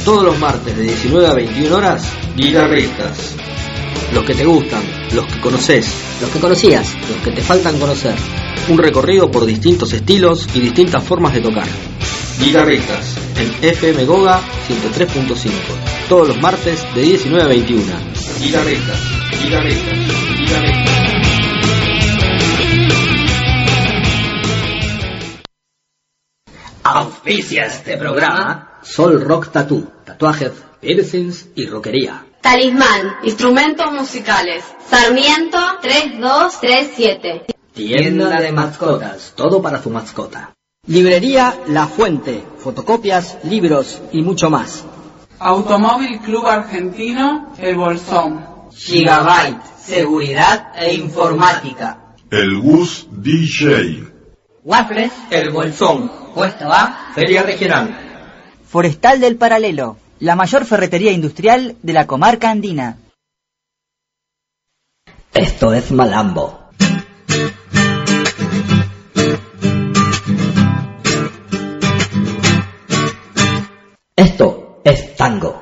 Todos los martes de 19 a 21 horas, Guitarristas. Los que te gustan, los que conoces, los que conocías, los que te faltan conocer. Un recorrido por distintos estilos y distintas formas de tocar. Guitarristas, en FM Goga 103.5. Todos los martes de 19 a 21. Guitarristas, guitarristas, guitarristas. Auspicia este programa Sol Rock Tattoo, tatuajes, piercings y rockería. Talismán, instrumentos musicales, Sarmiento 3237. Tienda de mascotas, todo para su mascota. Librería La Fuente, fotocopias, libros y mucho más. Automóvil Club Argentino El Bolsón. Gigabyte, seguridad e informática. El Gus DJ. Waffles El Bolsón, puesto A, Feria Regional. Forestal del Paralelo, la mayor ferretería industrial de la comarca andina. Esto es Malambo. Esto es tango.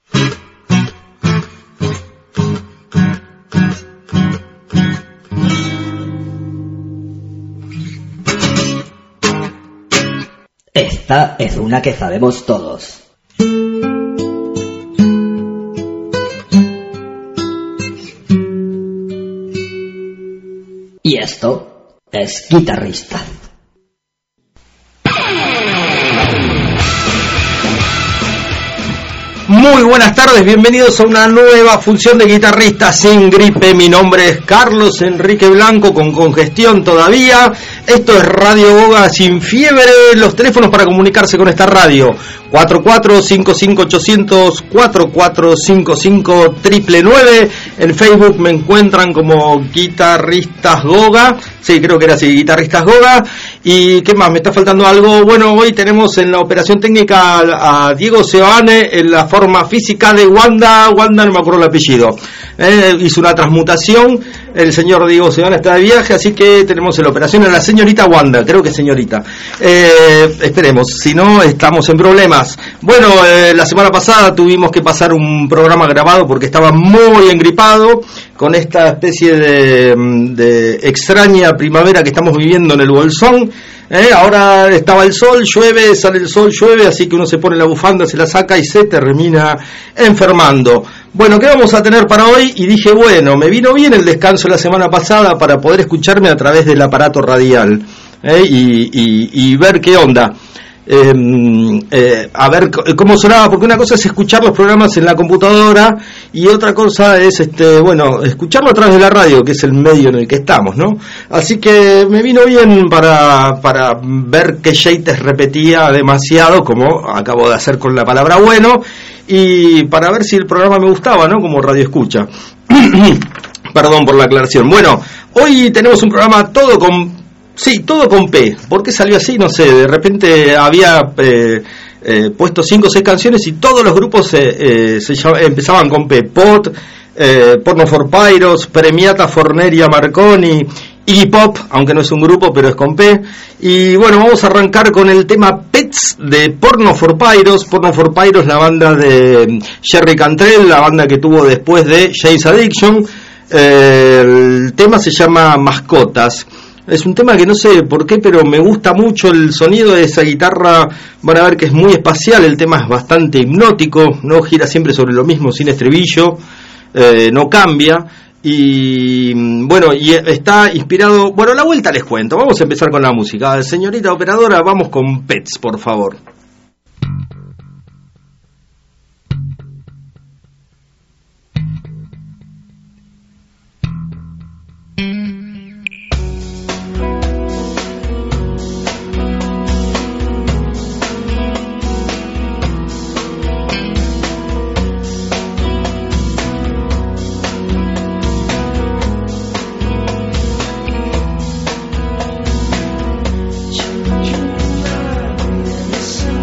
Esta es una que sabemos todos. Y esto es Guitarristas. Muy buenas tardes, bienvenidos a una nueva función de Guitarristas sin gripe. Mi nombre es Carlos Enrique Blanco, con congestión todavía. Esto es Radio Goga sin fiebre. Los teléfonos para comunicarse con esta radio: 4455-800, 4455-999. En Facebook me encuentran como Guitarristas Goga. Sí, creo que era así, Guitarristas Goga. ¿Y qué más? ¿Me está faltando algo? Bueno, hoy tenemos en la operación técnica a Diego Seoane, en la forma física de Wanda, no me acuerdo el apellido. Hizo una transmutación, el señor Diego Seoane está de viaje, así que tenemos en la operación a la señorita Wanda, creo que señorita. Esperemos, si no estamos en problemas. Bueno, la semana pasada tuvimos que pasar un programa grabado porque estaba muy engripado con esta especie de extraña primavera que estamos viviendo en el Bolsón. Ahora estaba el sol, llueve, sale el sol, llueve, así que uno se pone la bufanda, se la saca y se termina enfermando. Bueno, ¿qué vamos a tener para hoy? Y dije, bueno, me vino bien el descanso la semana pasada para poder escucharme a través del aparato radial y ver qué onda. A ver cómo sonaba, porque una cosa es escuchar los programas en la computadora y otra cosa es escucharlo a través de la radio, que es el medio en el que estamos, ¿no? Así que me vino bien para ver qué Yates repetía demasiado, como acabo de hacer con la palabra bueno, y para ver si el programa me gustaba, ¿no? Como radio escucha. Perdón por la aclaración. Bueno, hoy tenemos un programa todo con P. ¿Por qué salió así? No sé, de repente había puesto 5 o 6 canciones y todos los grupos empezaban con P. Pot, Porno for Pyros, Premiata Forneria Marconi, Iggy Pop, aunque no es un grupo, pero es con P. Y bueno, vamos a arrancar con el tema Pets de Porno for Pyros. Porno for Pyros, la banda de Jerry Cantrell, la banda que tuvo después de Jane's Addiction. El tema se llama Mascotas. Es un tema que no sé por qué, pero me gusta mucho el sonido de esa guitarra. Van a ver que es muy espacial, el tema es bastante hipnótico, no gira siempre sobre lo mismo, sin estribillo, no cambia. Y bueno, y está inspirado. Bueno, a la vuelta les cuento, vamos a empezar con la música. Señorita operadora, vamos con Pets, por favor. Listen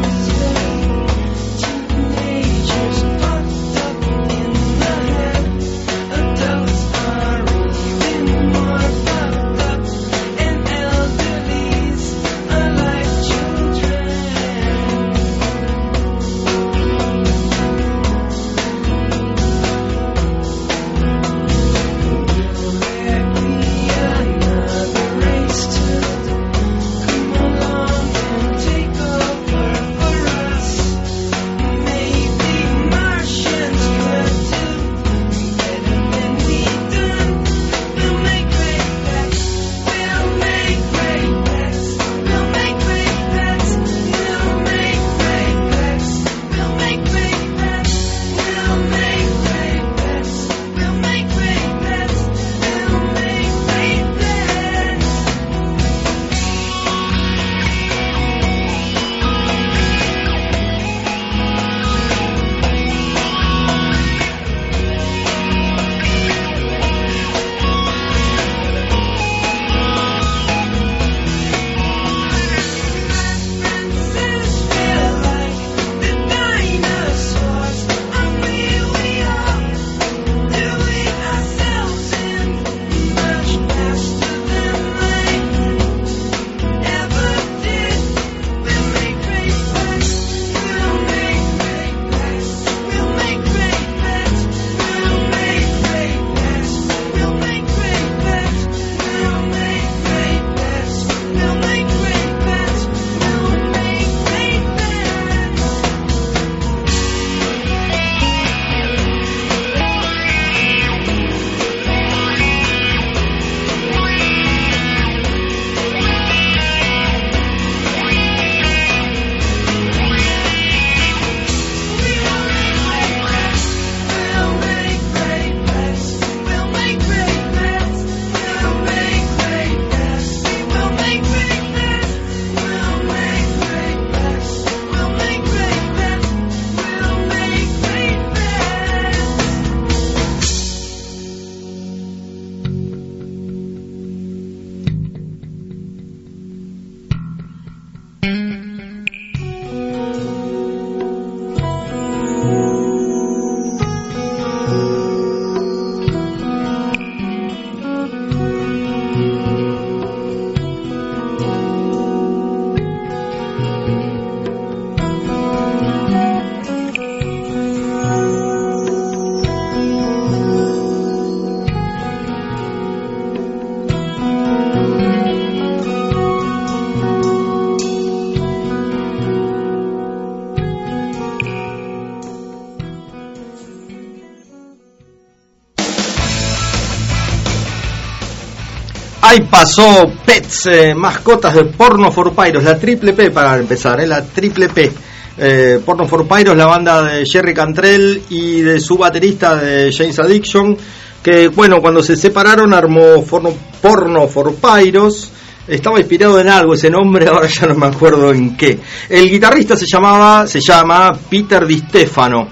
Ahí pasó Pets, mascotas de Porno for Pyros, la triple P para empezar, la triple P. Porno for Pyros, la banda de Jerry Cantrell y de su baterista de Jane's Addiction, que bueno, cuando se separaron armó Porno for Pyros. Estaba inspirado en algo ese nombre, ahora ya no me acuerdo en qué. El guitarrista se llama Peter Di Stefano.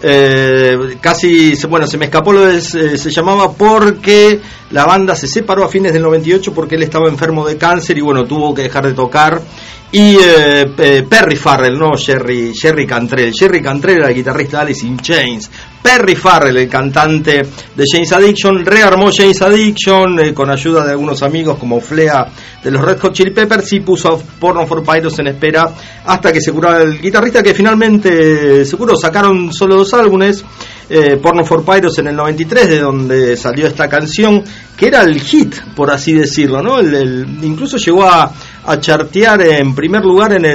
Se me escapó lo de se llamaba porque la banda se separó a fines del 98 porque él estaba enfermo de cáncer y bueno, tuvo que dejar de tocar. Y Perry Farrell, no Jerry Cantrell. Jerry Cantrell era el guitarrista de Alice in Chains. Perry Farrell, el cantante de Jane's Addiction, rearmó Jane's Addiction con ayuda de algunos amigos como Flea de los Red Hot Chili Peppers y puso a Porno for Pyros en espera hasta que se curara el guitarrista, que finalmente se curó. Sacaron solo 2 álbumes, Porno for Pyros en el 93, de donde salió esta canción, que era el hit, por así decirlo, ¿no? Incluso llegó a chartear en primer lugar en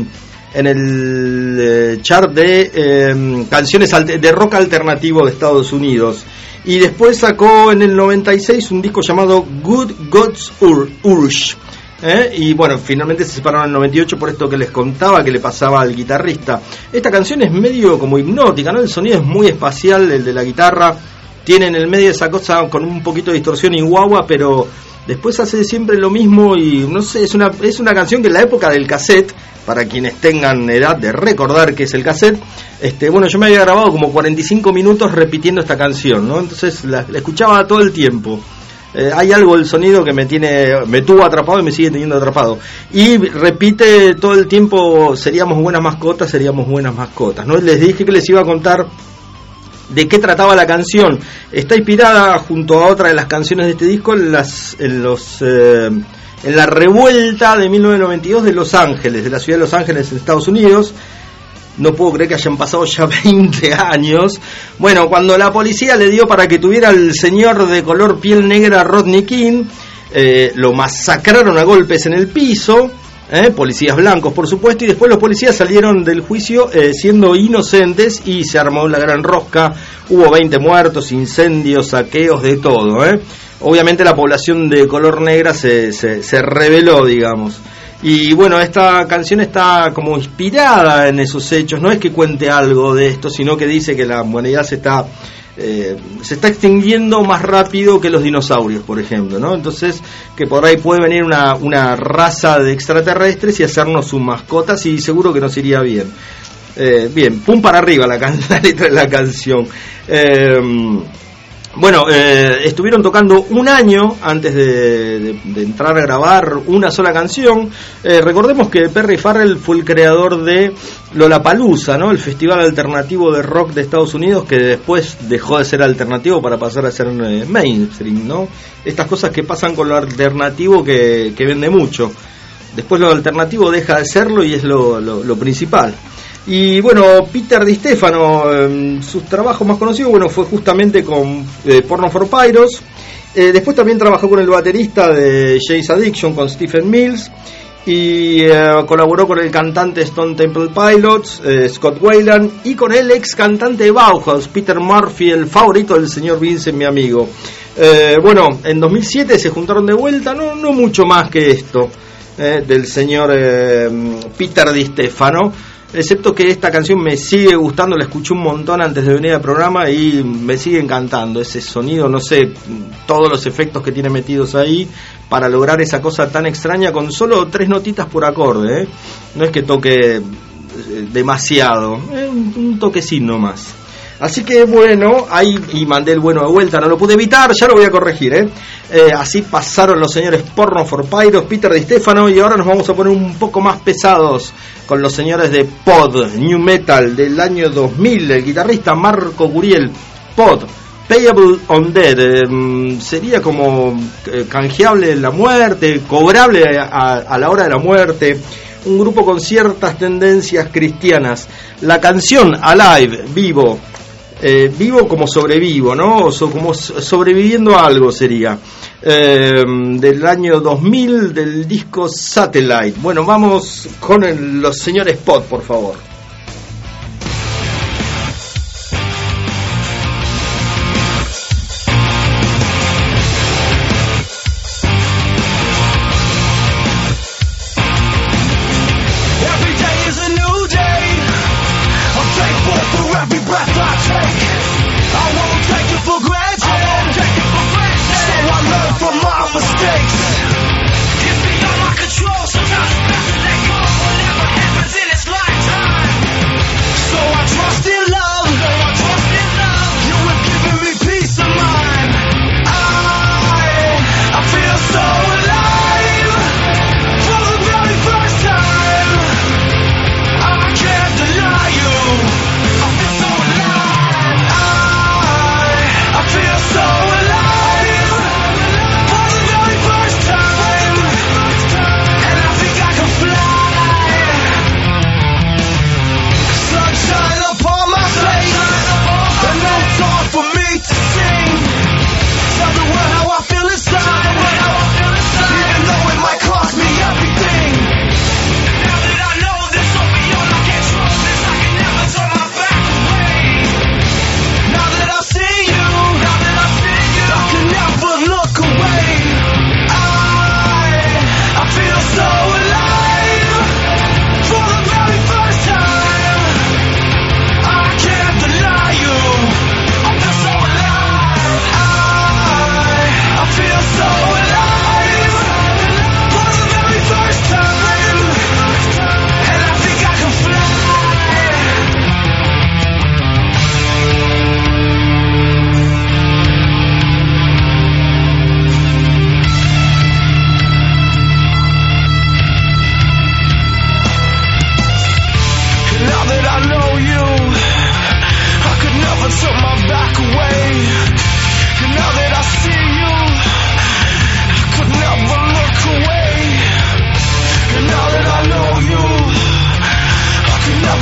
el chart de canciones de rock alternativo de Estados Unidos. Y después sacó en el 96 un disco llamado Good God's Urge. Y bueno, finalmente se separaron en el 98 por esto que les contaba que le pasaba al guitarrista. Esta canción es medio como hipnótica, ¿no? El sonido es muy espacial, el de la guitarra tiene en el medio esa cosa con un poquito de distorsión y guagua, pero después hace siempre lo mismo y no sé, es una canción que en la época del cassette, para quienes tengan edad de recordar que es el cassette, bueno, yo me había grabado como 45 minutos repitiendo esta canción, ¿no? Entonces la escuchaba todo el tiempo. Hay algo del sonido que me tuvo atrapado y me sigue teniendo atrapado. Y repite todo el tiempo, seríamos buenas mascotas, ¿no? Les dije que les iba a contar de qué trataba la canción. Está inspirada junto a otra de las canciones de este disco en la revuelta de 1992 de Los Ángeles, de la ciudad de Los Ángeles en Estados Unidos. No puedo creer que hayan pasado ya 20 años. Bueno, cuando la policía le dio para que tuviera al señor de color piel negra Rodney King, lo masacraron a golpes en el piso. Policías blancos, por supuesto, y después los policías salieron del juicio siendo inocentes y se armó la gran rosca. Hubo 20 muertos, incendios, saqueos, de todo. Obviamente la población de color negra se rebeló, digamos. Y bueno, esta canción está como inspirada en esos hechos. No es que cuente algo de esto, sino que dice que la humanidad se está extinguiendo más rápido que los dinosaurios, por ejemplo, ¿no? Entonces, que por ahí puede venir una raza de extraterrestres y hacernos sus mascotas, y seguro que nos iría bien. Bien, pum para arriba la letra de la canción. Bueno, estuvieron tocando un año antes de entrar a grabar una sola canción. Recordemos que Perry Farrell fue el creador de Lollapalooza, ¿no? El festival alternativo de rock de Estados Unidos, que después dejó de ser alternativo para pasar a ser mainstream, ¿no? Estas cosas que pasan con lo alternativo que vende mucho. Después lo alternativo deja de serlo y es lo principal. Y bueno, Peter Di Stefano, sus trabajos más conocidos, bueno, fue justamente con Porno for Pyros. Después también trabajó con el baterista de Jane's Addiction, con Stephen Mills, y colaboró con el cantante Stone Temple Pilots, Scott Weiland, y con el ex cantante de Bauhaus, Peter Murphy, el favorito del señor Vincent, mi amigo. Bueno, en 2007 se juntaron de vuelta, no mucho más que esto, del señor Peter Di Stefano. Excepto que esta canción me sigue gustando, la escuché un montón antes de venir al programa y me sigue encantando ese sonido, no sé, todos los efectos que tiene metidos ahí para lograr esa cosa tan extraña con solo 3 notitas por acorde, no es que toque demasiado, un toquecín nomás. Así que bueno, ahí y mandé el bueno de vuelta, no lo pude evitar, ya lo voy a corregir, así pasaron los señores Porno for Pyros, Peter Di Stefano, y ahora nos vamos a poner un poco más pesados con los señores de Pod, New Metal del año 2000, el guitarrista Marco Guriel. Pod, Payable on Death, sería como canjeable en la muerte, cobrable a la hora de la muerte. Un grupo con ciertas tendencias cristianas. La canción Alive, vivo, vivo como sobrevivo, ¿no? Como sobreviviendo a algo sería. Del año 2000, del disco Satellite. Bueno, vamos con los señores Pod, por favor.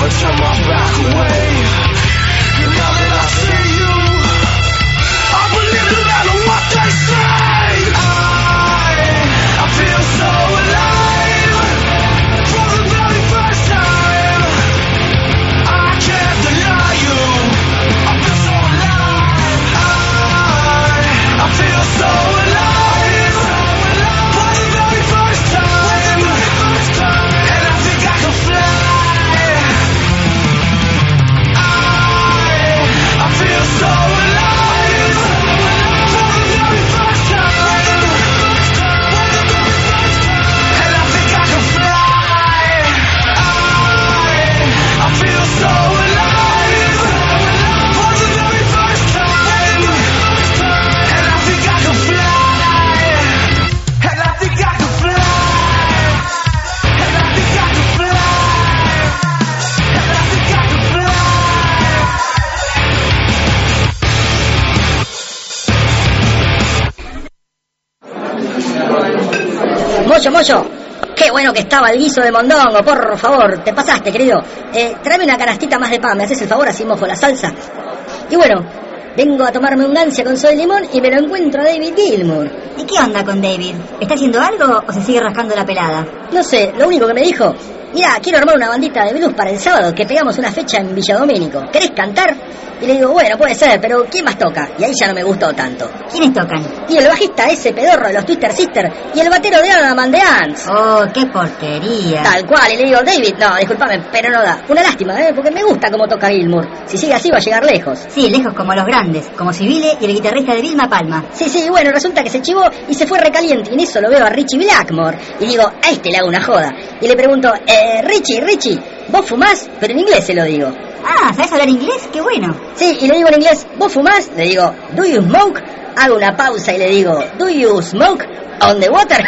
Mocho, qué bueno que estaba el guiso de mondongo, por favor, te pasaste, querido. Tráeme una canastita más de pan, ¿me haces el favor? Así mojo la salsa. Y bueno, vengo a tomarme un gancia con soy limón y me lo encuentro a David Gilmour. ¿Y qué onda con David? ¿Está haciendo algo o se sigue rascando la pelada? No sé, lo único que me dijo: mira, quiero armar una bandita de blues para el sábado, que pegamos una fecha en Villa Domínico. ¿Querés cantar? Y le digo, bueno, puede ser, pero ¿quién más toca? Y ahí ya no me gustó tanto. ¿Quiénes tocan? Y el bajista ese pedorro de los Twister Sister y el batero de Adam and the Ants. Oh, qué porquería. Tal cual, y le digo, David, no, discúlpame, pero no da. Una lástima, porque me gusta cómo toca Gilmour. Si sigue así va a llegar lejos. Sí, lejos como los grandes, como Civile y el guitarrista de Vilma Palma. Sí, bueno, resulta que se chivó y se fue recaliente, y en eso lo veo a Richie Blackmore. Y digo, a este le hago una joda. Y le pregunto, Richie, ¿vos fumás? Pero en inglés se lo digo. Ah, ¿sabés hablar inglés? ¡Qué bueno! Sí, y le digo en inglés, ¿vos fumás? Le digo, ¿do you smoke? Hago una pausa y le digo, ¿do you smoke on the water?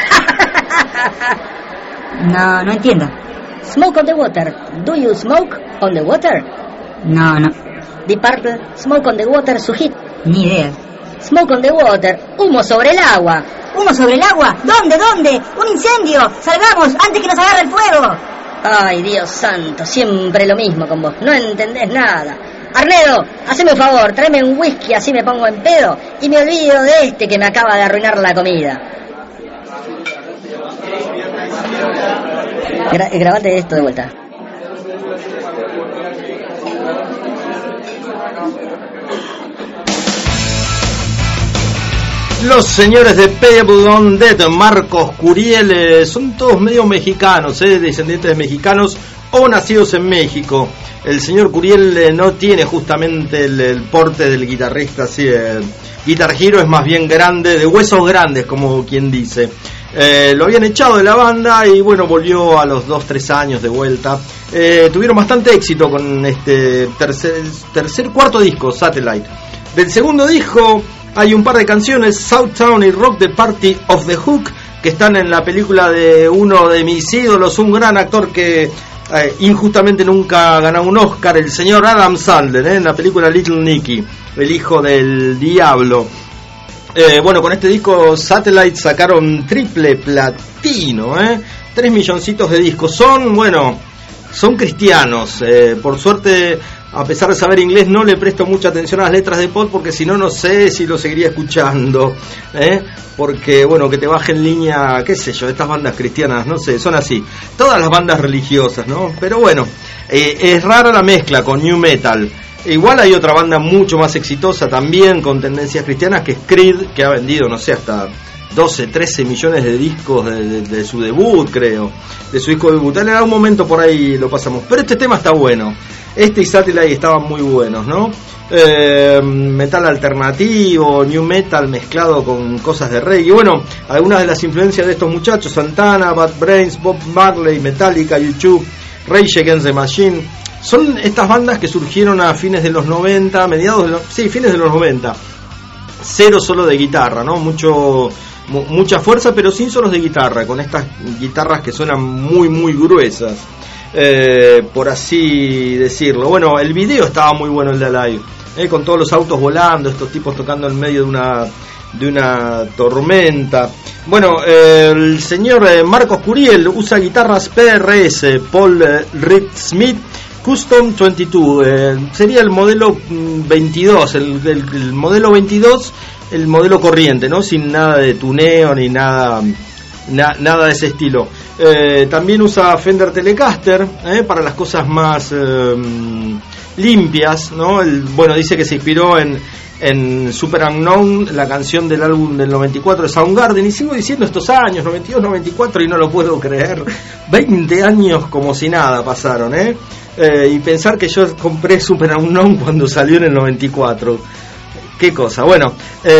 No entiendo. Smoke on the water. ¿Do you smoke on the water? No. Deep Purple, Smoke on the Water, su hit. Ni idea. Smoke on the Water, humo sobre el agua. ¿Humo sobre el agua? ¿Dónde? ¡Un incendio! ¡Salgamos antes que nos agarre el fuego! Ay, Dios santo, siempre lo mismo con vos, no entendés nada. Arnedo, haceme un favor, tráeme un whisky, así me pongo en pedo y me olvido de este que me acaba de arruinar la comida. Grabate esto de vuelta. Los señores de Pebble on Dead, Marcos Curiel, son todos medio mexicanos, descendientes de mexicanos o nacidos en México. El señor Curiel no tiene justamente el porte del guitarrista, así, Guitar Hero es más bien grande, de huesos grandes, como quien dice. Lo habían echado de la banda y bueno, volvió a los 2-3 años de vuelta. Tuvieron bastante éxito con este cuarto disco, Satellite. Del segundo disco hay un par de canciones, Southtown y Rock the Party of the Hook, que están en la película de uno de mis ídolos, un gran actor que injustamente nunca ha ganado un Oscar, el señor Adam Sandler, en la película Little Nicky, el hijo del diablo. Bueno, con este disco Satellite sacaron triple platino, 3 milloncitos de discos. Son cristianos, por suerte. A pesar de saber inglés, no le presto mucha atención a las letras de pop, porque si no, no sé si lo seguiría escuchando, porque, bueno, que te baje en línea, qué sé yo, estas bandas cristianas, no sé, son así, todas las bandas religiosas, ¿no? Pero bueno, es rara la mezcla con new metal. Igual hay otra banda mucho más exitosa también, con tendencias cristianas, que es Creed, que ha vendido, no sé, hasta 12-13 millones de discos de su debut, creo, de su disco debut. En algún momento por ahí lo pasamos, pero este tema está bueno. Este y Satellite estaban muy buenos, ¿no? Metal alternativo, new metal mezclado con cosas de reggae. Bueno, algunas de las influencias de estos muchachos: Santana, Bad Brains, Bob Marley, Metallica, U2, Rage Against the Machine. Son estas bandas que surgieron a fines de los 90, fines de los 90. Cero solo de guitarra, ¿no? Mucha fuerza, pero sin solos de guitarra, con estas guitarras que suenan muy, muy gruesas. Por así decirlo. Bueno, el video estaba muy bueno, el de Alive, con todos los autos volando, estos tipos tocando en medio de una tormenta. Bueno, el señor Marcos Curiel usa guitarras PRS, Paul Reed Smith, Custom 22, sería el modelo 22, el modelo 22, el modelo corriente, ¿no? Sin nada de tuneo ni nada de ese estilo. También usa Fender Telecaster para las cosas más limpias, ¿no? Bueno, dice que se inspiró en Super Unknown, la canción del álbum del 94 de Soundgarden, y sigo diciendo estos años, 92, 94, y no lo puedo creer. 20 años como si nada pasaron, y pensar que yo compré Super Unknown cuando salió en el 94. Qué cosa. Bueno,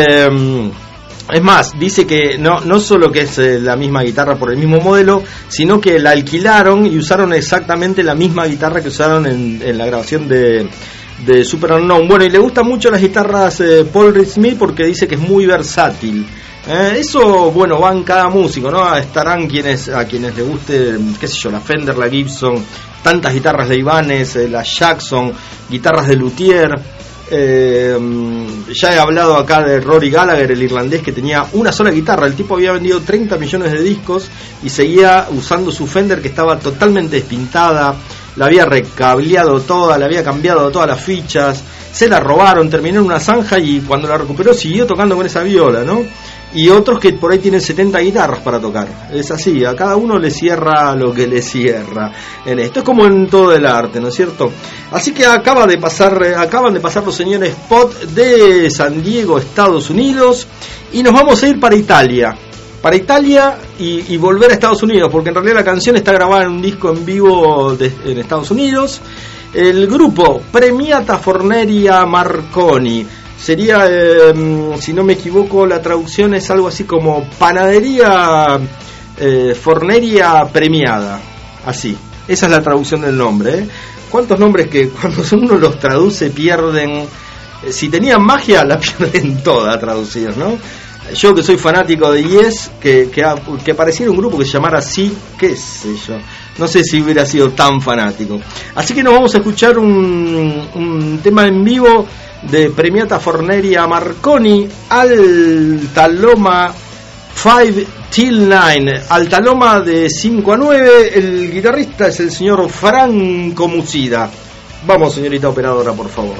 es más, dice que no solo que es la misma guitarra por el mismo modelo, sino que la alquilaron y usaron exactamente la misma guitarra que usaron en la grabación de Super Unknown. Bueno, y le gustan mucho las guitarras Paul Reed Smith porque dice que es muy versátil. Eso, bueno, va en cada músico, ¿no? Estarán a quienes les guste, qué sé yo, la Fender, la Gibson, tantas guitarras de Ibanez, la Jackson, guitarras de luthier. Ya he hablado acá de Rory Gallagher, el irlandés, que tenía una sola guitarra. El tipo había vendido 30 millones de discos y seguía usando su Fender, que estaba totalmente despintada, la había recableado toda, le había cambiado todas las fichas, se la robaron, terminó en una zanja y cuando la recuperó siguió tocando con esa viola, ¿no? Y otros que por ahí tienen 70 guitarras para tocar. Es así, a cada uno le cierra lo que le cierra en esto. Es como en todo el arte, ¿no es cierto? Así que acaban de pasar los señores Pot de San Diego, Estados Unidos, y nos vamos a ir para Italia y volver a Estados Unidos, porque en realidad la canción está grabada en un disco en vivo en Estados Unidos. El grupo Premiata Forneria Marconi. Sería, si no me equivoco, la traducción es algo así como panadería forneria premiada. Así, esa es la traducción del nombre. ¿Cuántos nombres que cuando uno los traduce pierden? Si tenían magia, la pierden toda traducidos, ¿no? Yo que soy fanático de Yes, que pareciera un grupo que se llamara así, qué sé yo. No sé si hubiera sido tan fanático. Así que nos vamos a escuchar un tema en vivo de Premiata Forneria Marconi, Alta Loma 5 till 9, Alta Loma de 5 a 9. El guitarrista es el señor Franco Musida. Vamos, señorita operadora, por favor.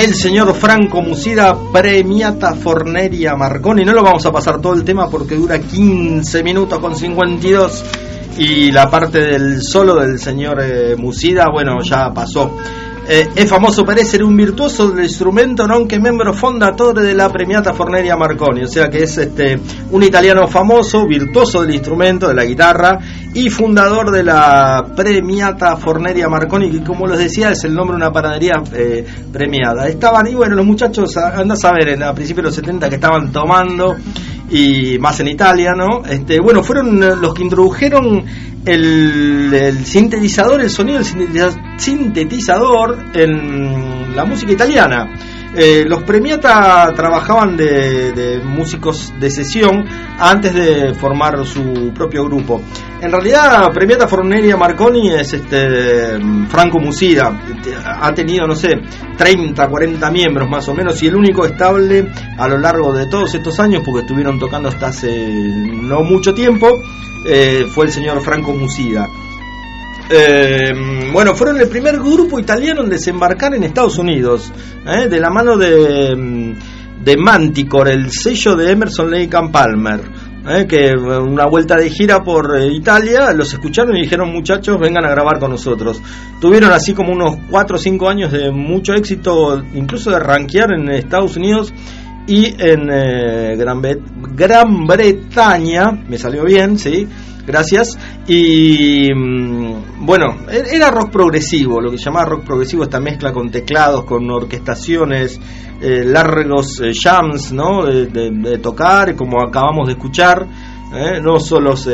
el señor Franco Musida, Premiata Forneria Marconi. No lo vamos a pasar todo el tema porque dura 15 minutos con 52 y la parte del solo del señor Musida, bueno, ya pasó. È famoso per essere un virtuoso del strumento, nonché membro fondatore della Premiata Forneria Marconi, o sea que es un italiano famoso, virtuoso del instrumento, de la guitarra, y fundador de la Premiata Forneria Marconi, que como les decía es el nombre de una panadería premiada. Estaban, y bueno, los muchachos, andás a ver, a principios de los 70 que estaban tomando, y más en Italia, ¿no? Bueno, fueron los que introdujeron el sintetizador, el sonido del sintetizador en la música italiana. Los Premiata trabajaban de músicos de sesión antes de formar su propio grupo. En realidad, Premiata Forneria Marconi es Franco Musida. Ha tenido, no sé, 30, 40 miembros más o menos, y el único estable a lo largo de todos estos años, porque estuvieron tocando hasta hace no mucho tiempo, fue el señor Franco Musida. Bueno, fueron el primer grupo italiano en desembarcar en Estados Unidos, de la mano de Manticore, el sello de Emerson, Lake and Palmer, que una vuelta de gira por Italia los escucharon y dijeron: muchachos, vengan a grabar con nosotros. Tuvieron así como unos 4 o 5 años de mucho éxito, incluso de rankear en Estados Unidos y en Gran Bretaña. Me salió bien, sí, gracias. Y bueno, era rock progresivo, lo que se llamaba rock progresivo, esta mezcla con teclados, con orquestaciones, largos jams, ¿no? De tocar, como acabamos de escuchar, no solos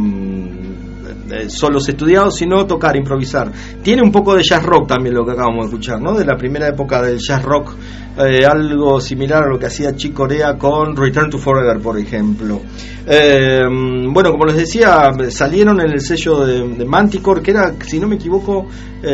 estudiados, sino tocar, improvisar. Tiene un poco de jazz rock también lo que acabamos de escuchar, ¿no? De la primera época del jazz rock, algo similar a lo que hacía Chick Corea con Return to Forever, por ejemplo. Bueno, como les decía, salieron en el sello de Manticore, que era, si no me equivoco,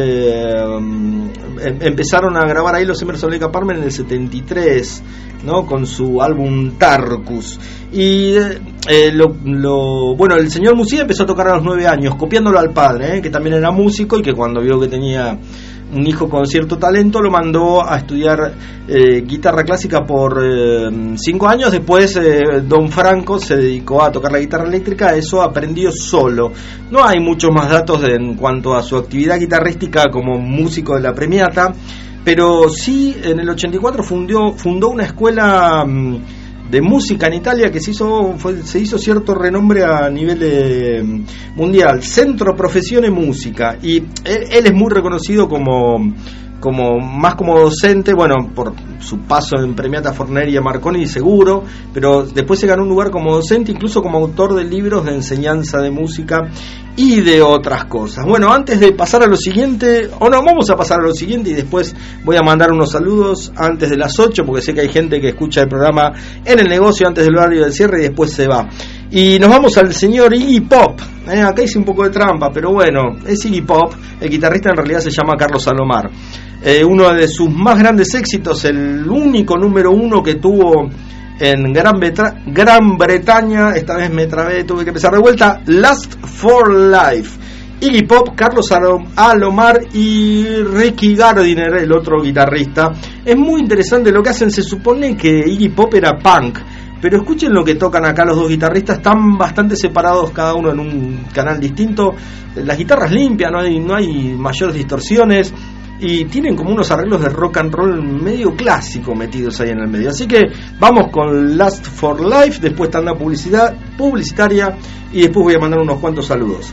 empezaron a grabar ahí los Emerson Lake and Palmer en el 73, ¿no? Con su álbum Tarkus. Y bueno, el señor Musida empezó a tocar a los 9 años, copiándolo al padre, que también era músico, y que cuando vio que tenía un hijo con cierto talento lo mandó a estudiar guitarra clásica por 5 años. Después don Franco se dedicó a tocar la guitarra eléctrica. Eso aprendió solo. No hay muchos más datos en cuanto a su actividad guitarrística como músico de la Premiata, pero sí en el 84 fundó una escuela de música en Italia que se hizo cierto renombre a nivel mundial, Centro Professione Musica, y él es muy reconocido como docente, bueno, por su paso en Premiata Forneria Marconi seguro, pero después se ganó un lugar como docente, incluso como autor de libros de enseñanza de música y de otras cosas. Bueno, antes de pasar a lo siguiente, vamos a pasar a lo siguiente y después voy a mandar unos saludos antes de las 8, porque sé que hay gente que escucha el programa en el negocio antes del horario del cierre y después se va. Y nos vamos al señor Iggy Pop. Acá hice un poco de trampa, pero bueno, es Iggy Pop. El guitarrista en realidad se llama Carlos Alomar. Uno de sus más grandes éxitos, el único número 1 que tuvo en Gran Bretaña, esta vez me trabé, tuve que empezar de vuelta, Last for Life. Iggy Pop, Carlos Alomar y Ricky Gardiner, el otro guitarrista. Es muy interesante lo que hacen. Se supone que Iggy Pop era punk, pero escuchen lo que tocan acá los dos guitarristas. Están bastante separados, cada uno en un canal distinto. Las guitarras limpias, no hay mayores distorsiones, y tienen como unos arreglos de rock and roll medio clásico metidos ahí en el medio. Así que vamos con Last for Life, después tanda publicitaria, y después voy a mandar unos cuantos saludos.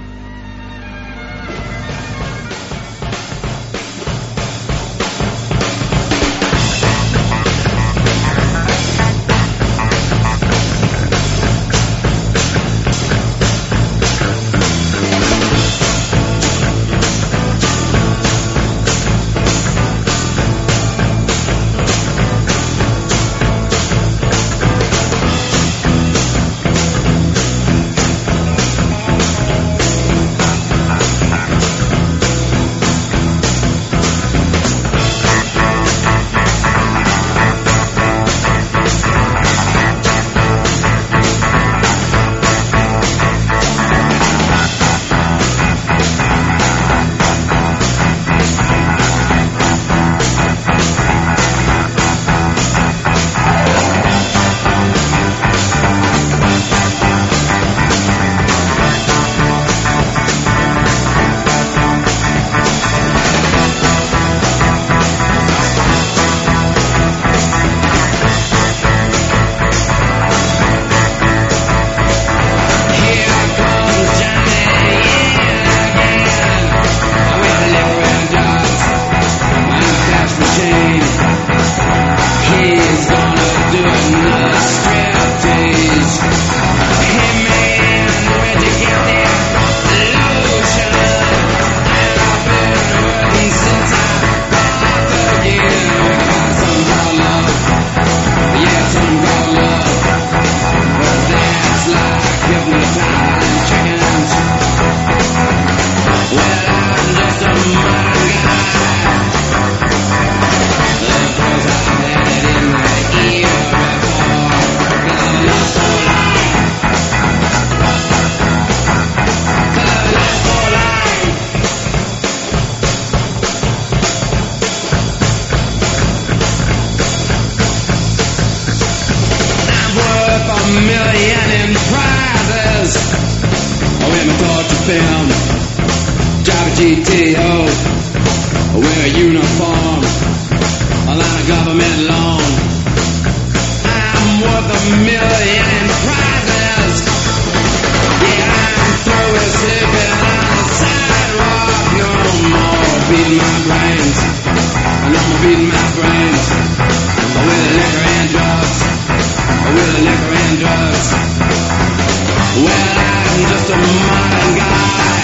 GTO, wear a uniform, on a government loan. I'm worth $1 million in prizes. Yeah, I'm through with sleeping on the sidewalk. No more beating my brains. No more beating my brains. With liquor and drugs. With liquor and drugs. Well, I'm just a modern guy.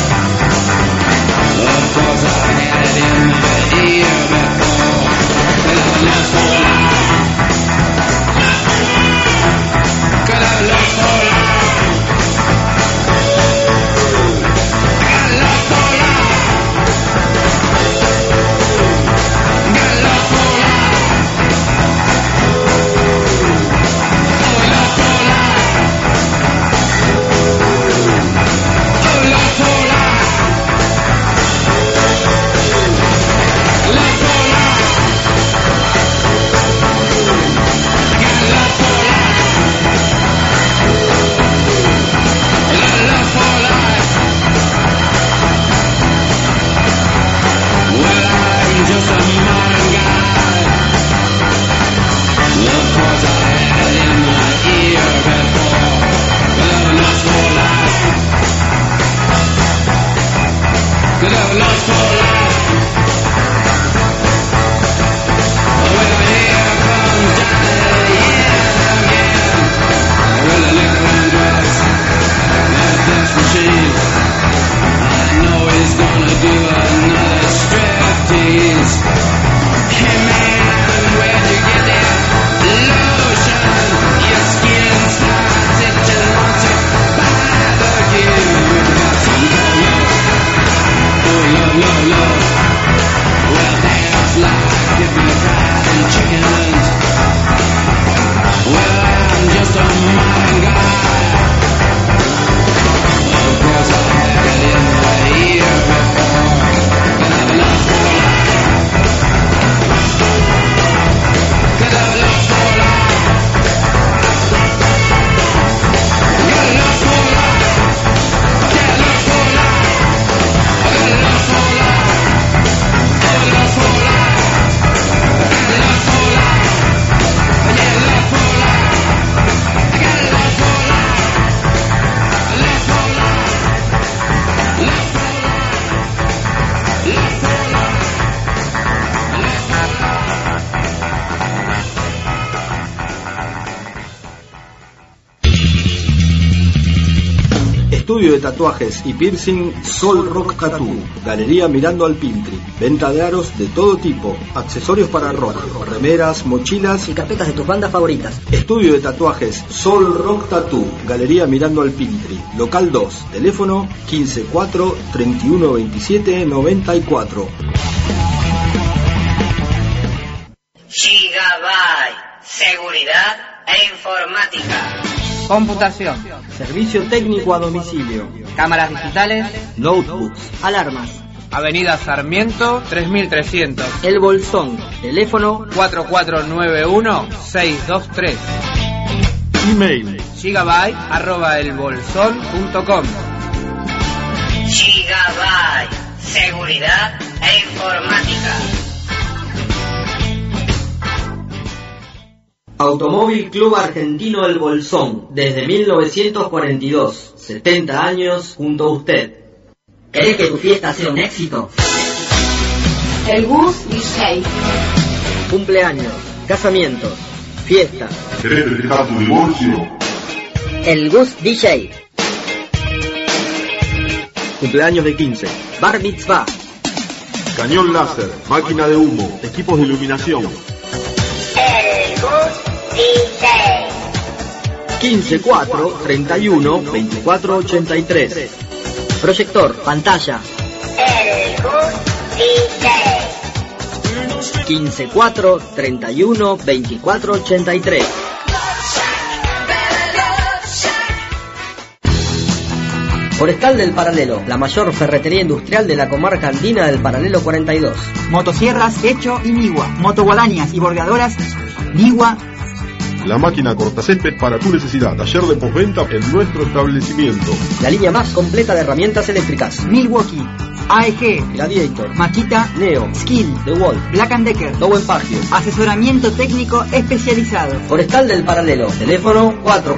Of course I had it in my ear before. Could have lived so long. Could have lived so long. Got love so long. Got love so long. Oh, love so long. Oh, love so long. Estudio de tatuajes y piercing Sol Rock Tattoo, galería mirando al Piltri, venta de aros de todo tipo, accesorios para rock, remeras, mochilas y carpetas de tus bandas favoritas. Estudio de tatuajes Sol Rock Tattoo, galería mirando al Piltri, local 2, teléfono 154 31 27 94. Gigabyte, seguridad e informática. Computación, servicio técnico a domicilio, cámaras digitales, notebooks, Alarmas. Avenida Sarmiento 3300, El Bolsón, teléfono 4491-623. Email gigabyte@elbolsón.com. Gigabyte, seguridad e informática. Automóvil Club Argentino El Bolsón, desde 1942, 70 años junto a usted. ¿Querés que tu fiesta sea un éxito? El Gus DJ. Cumpleaños, casamientos, fiestas. ¿Querés festejar tu divorcio? El Gus DJ. Cumpleaños de 15. Bar mitzvah. Cañón láser, máquina de humo, equipos de iluminación. El Gus DJ. 15-4-31-24-83. Proyector, pantalla. El Gus DJ. 15-4-31-24-83. Forestal del Paralelo, la mayor ferretería industrial de la comarca andina del Paralelo 42. Motosierras Hecho y Nigua. Motoguadañas y bordeadoras Nigua. La máquina cortacésped para tu necesidad. Taller de postventa en nuestro establecimiento. La línea más completa de herramientas eléctricas. Milwaukee. AEG, Gladiator, Makita, Neo, Skill, The Wall, Black & Decker, Lowen Pagio, asesoramiento técnico especializado. Forestal del Paralelo, teléfono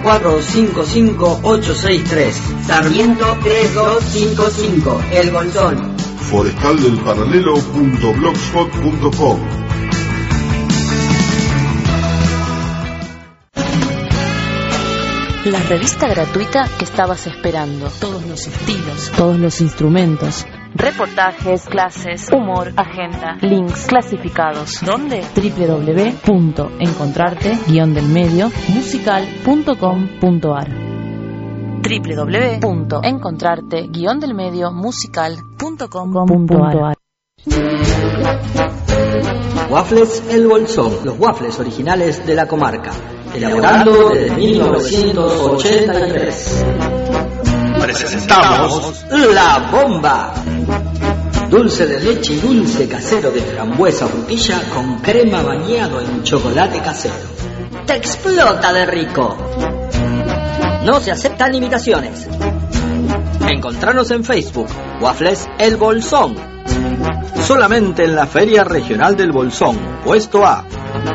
4455863, Sarmiento 3255, El Bolsón. forestaldelparalelo.blogspot.com. La revista gratuita que estabas esperando. Todos los estilos, todos los instrumentos. Reportajes, clases, humor, agenda, links clasificados. ¿Dónde? www.encontrarte-delmedio-musical.com.ar www.encontrarte-delmedio-musical.com.ar Waffles El Bolsón, los waffles originales de la comarca, elaborando desde 1983. Presentamos La Bomba. Dulce de leche y dulce casero de frambuesa frutilla con crema bañado en chocolate casero. Te explota de rico. No se aceptan imitaciones. Encontranos en Facebook, Waffles El Bolsón. Solamente en la Feria Regional del Bolsón, puesto A.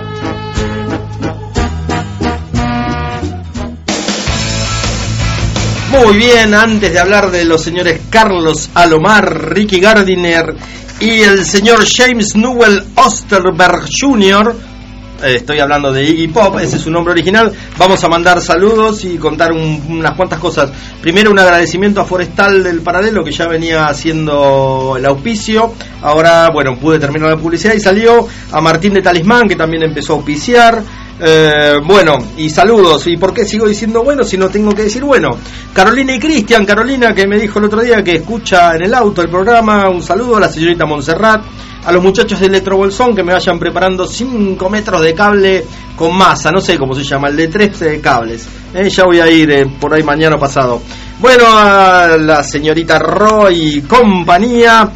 Muy bien, antes de hablar de los señores Carlos Alomar, Ricky Gardiner y el señor James Newell Osterberg Jr., estoy hablando de Iggy Pop, ese es su nombre original. Vamos a mandar saludos y contar unas cuantas cosas. Primero, un agradecimiento a Forestal del Paralelo, que ya venía haciendo el auspicio. Ahora, bueno, pude terminar la publicidad y salió. A Martín de Talismán, que también empezó a auspiciar. Bueno, y saludos. ¿Y por qué sigo diciendo bueno si no tengo que decir bueno? Carolina y Cristian. Carolina, que me dijo el otro día que escucha en el auto el programa. Un saludo a la señorita Montserrat. A los muchachos de Electrobolsón, que me vayan preparando 5 metros de cable con masa, no sé cómo se llama, el de 3 cables. Ya voy a ir por ahí mañana pasado. Bueno, a la señorita Roy y compañía.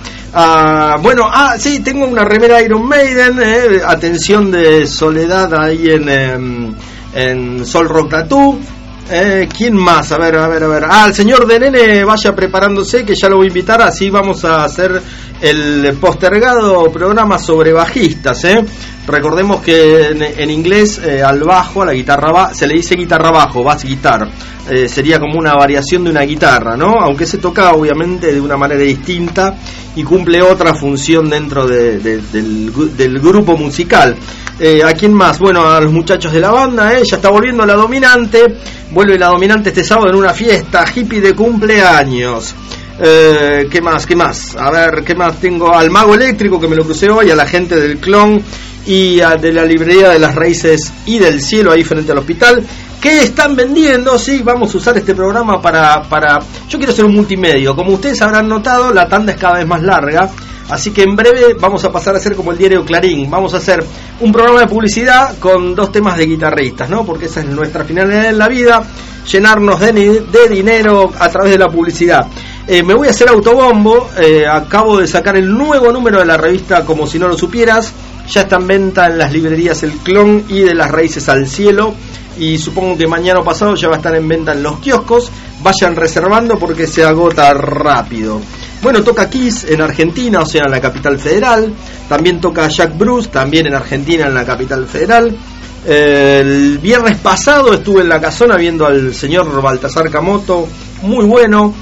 Sí, tengo una remera Iron Maiden, atención de Soledad ahí en Sol Rock Tattoo. ¿Quién más? A ver. El señor de Nene, vaya preparándose, que ya lo voy a invitar. Así vamos a hacer el postergado programa sobre bajistas. Recordemos que en inglés al bajo, a la guitarra se le dice guitarra bajo, bass guitar. Sería como una variación de una guitarra, ¿no? Aunque se toca obviamente de una manera distinta y cumple otra función dentro del grupo musical. ¿A quién más? Bueno, a los muchachos de la banda, ya está volviendo La Dominante. Vuelve La Dominante este sábado en una fiesta hippie de cumpleaños. ¿Qué más? A ver, ¿qué más tengo? Al Mago Eléctrico, que me lo crucé hoy, a la gente del Clon y de la librería de las Raíces y del Cielo, ahí frente al hospital, que están vendiendo. Sí, vamos a usar este programa para yo quiero hacer un multimedio. Como ustedes habrán notado, la tanda es cada vez más larga, así que en breve vamos a pasar a hacer como el diario Clarín. Vamos a hacer un programa de publicidad con 2 temas de guitarristas, ¿no? Porque esa es nuestra finalidad en la vida, llenarnos de dinero a través de la publicidad. Me voy a hacer autobombo. Acabo de sacar el nuevo número de la revista Como si no lo supieras. Ya está en venta en las librerías El Clon y de las Raíces al Cielo, y supongo que mañana o pasado ya va a estar en venta en los kioscos. Vayan reservando porque se agota rápido. Bueno, toca Kiss en Argentina, o sea, en la capital federal. También toca Jack Bruce, también en Argentina, en la capital federal. El viernes pasado estuve en La Casona viendo al señor Baltasar Camoto, muy bueno.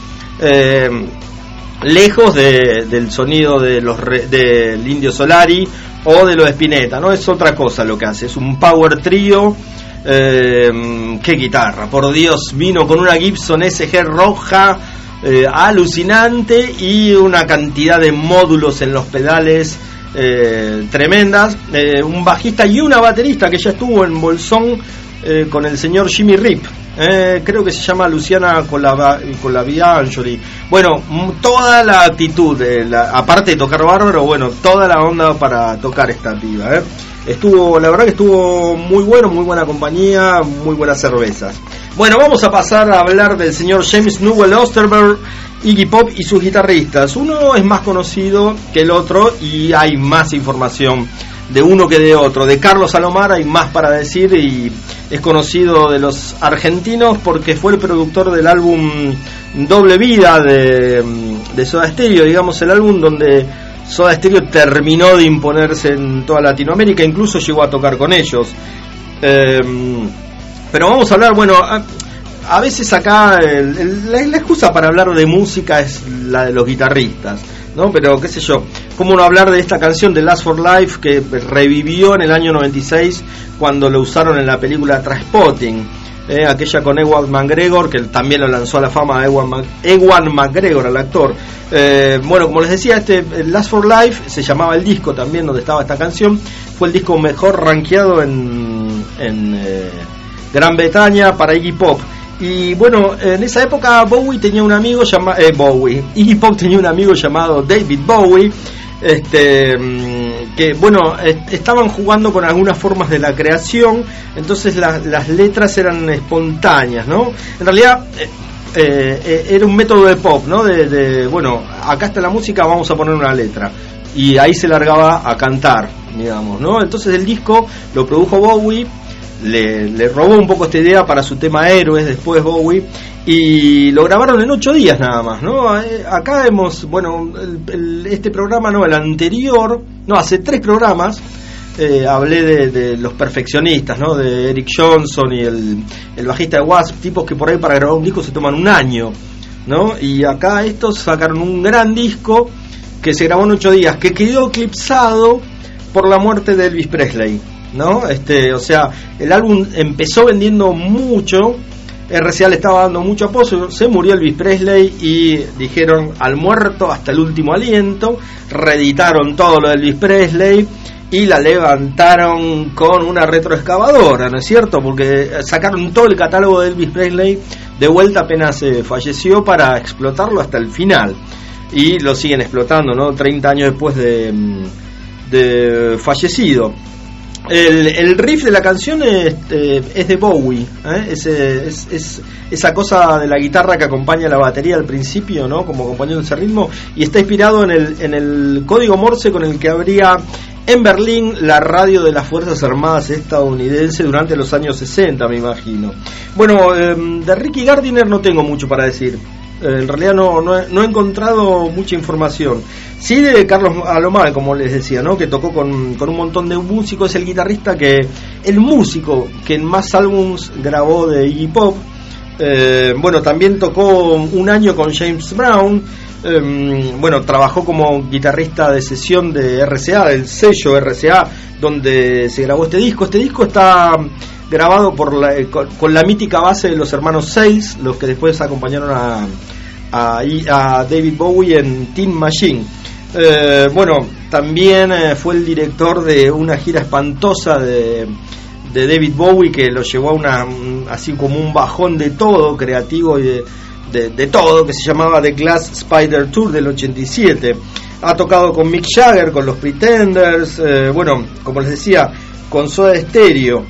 Lejos del sonido del Indio Solari o de los Spinetta, ¿no? Es otra cosa lo que hace, es un power trío. Qué guitarra, por Dios, vino con una Gibson SG roja alucinante y una cantidad de módulos en los pedales tremendas. Un bajista y una baterista que ya estuvo en Bolsón con el señor Jimmy Rip. Creo que se llama Luciana Colabiancholi. Bueno, toda la actitud, aparte de tocar bárbaro, bueno, toda la onda para tocar esta piba. La verdad que estuvo muy bueno, muy buena compañía, muy buenas cervezas. Bueno, vamos a pasar a hablar del señor James Newell Osterberg, Iggy Pop y sus guitarristas. Uno es más conocido que el otro y hay más información de uno que de otro. De Carlos Alomar hay más para decir y es conocido de los argentinos porque fue el productor del álbum Doble Vida de Soda Stereo, digamos el álbum donde Soda Stereo terminó de imponerse en toda Latinoamérica, incluso llegó a tocar con ellos. Pero vamos a hablar, bueno, a veces acá la excusa para hablar de música es la de los guitarristas, ¿no? Pero qué sé yo, cómo no hablar de esta canción de Last for Life que revivió en el año 96 cuando lo usaron en la película Trainspotting, aquella con Ewan McGregor, que también lo lanzó a la fama Ewan McGregor, al actor. Bueno, como les decía, Last for Life se llamaba el disco también donde estaba esta canción, fue el disco mejor rankeado en Gran Bretaña para Iggy Pop. Y bueno, en esa época Iggy Pop tenía un amigo llamado David Bowie, que bueno, estaban jugando con algunas formas de la creación, entonces las letras eran espontáneas, ¿no? En realidad era un método de pop, ¿no? Bueno, acá está la música, vamos a poner una letra, y ahí se largaba a cantar, digamos, ¿no? Entonces el disco lo produjo Bowie, le robó un poco esta idea para su tema Héroes después Bowie, y lo grabaron en 8 días nada más, ¿no? Acá hemos, bueno, este programa, no, el anterior, no, hace 3 programas hablé de los perfeccionistas, ¿no? De Eric Johnson y el bajista de Wasp, tipos que por ahí para grabar un disco se toman un año, ¿no? Y acá estos sacaron un gran disco que se grabó en 8 días, que quedó eclipsado por la muerte de Elvis Presley, ¿no? O sea, el álbum empezó vendiendo mucho, RCA le estaba dando mucho apoyo, se murió Elvis Presley y dijeron al muerto hasta el último aliento, reeditaron todo lo de Elvis Presley y la levantaron con una retroexcavadora, ¿no es cierto? Porque sacaron todo el catálogo de Elvis Presley de vuelta apenas falleció para explotarlo hasta el final, y lo siguen explotando, ¿no? 30 años después de fallecido. El riff de la canción es de Bowie, esa cosa de la guitarra que acompaña la batería al principio, ¿no? Como acompañando ese ritmo, y está inspirado en el código Morse con el que abría en Berlín la radio de las Fuerzas Armadas estadounidenses durante los años 60, me imagino. Bueno, de Ricky Gardiner no tengo mucho para decir. En realidad no he encontrado mucha información. Sí, de Carlos Alomar, como les decía, ¿no? Que tocó con un montón de músicos. Es el músico que en más álbums grabó de Iggy Pop. Bueno, también tocó un año con James Brown. Bueno, trabajó como guitarrista de sesión de RCA, el sello RCA, donde se grabó este disco. Este disco está grabado con la mítica base de los hermanos Sales, los que después acompañaron a David Bowie en Tin Machine. Bueno, también fue el director de una gira espantosa de David Bowie, que lo llevó a así como un bajón de todo creativo y de todo, que se llamaba The Glass Spider Tour del 87. Ha tocado con Mick Jagger, con los Pretenders, bueno, como les decía, con Soda Stereo.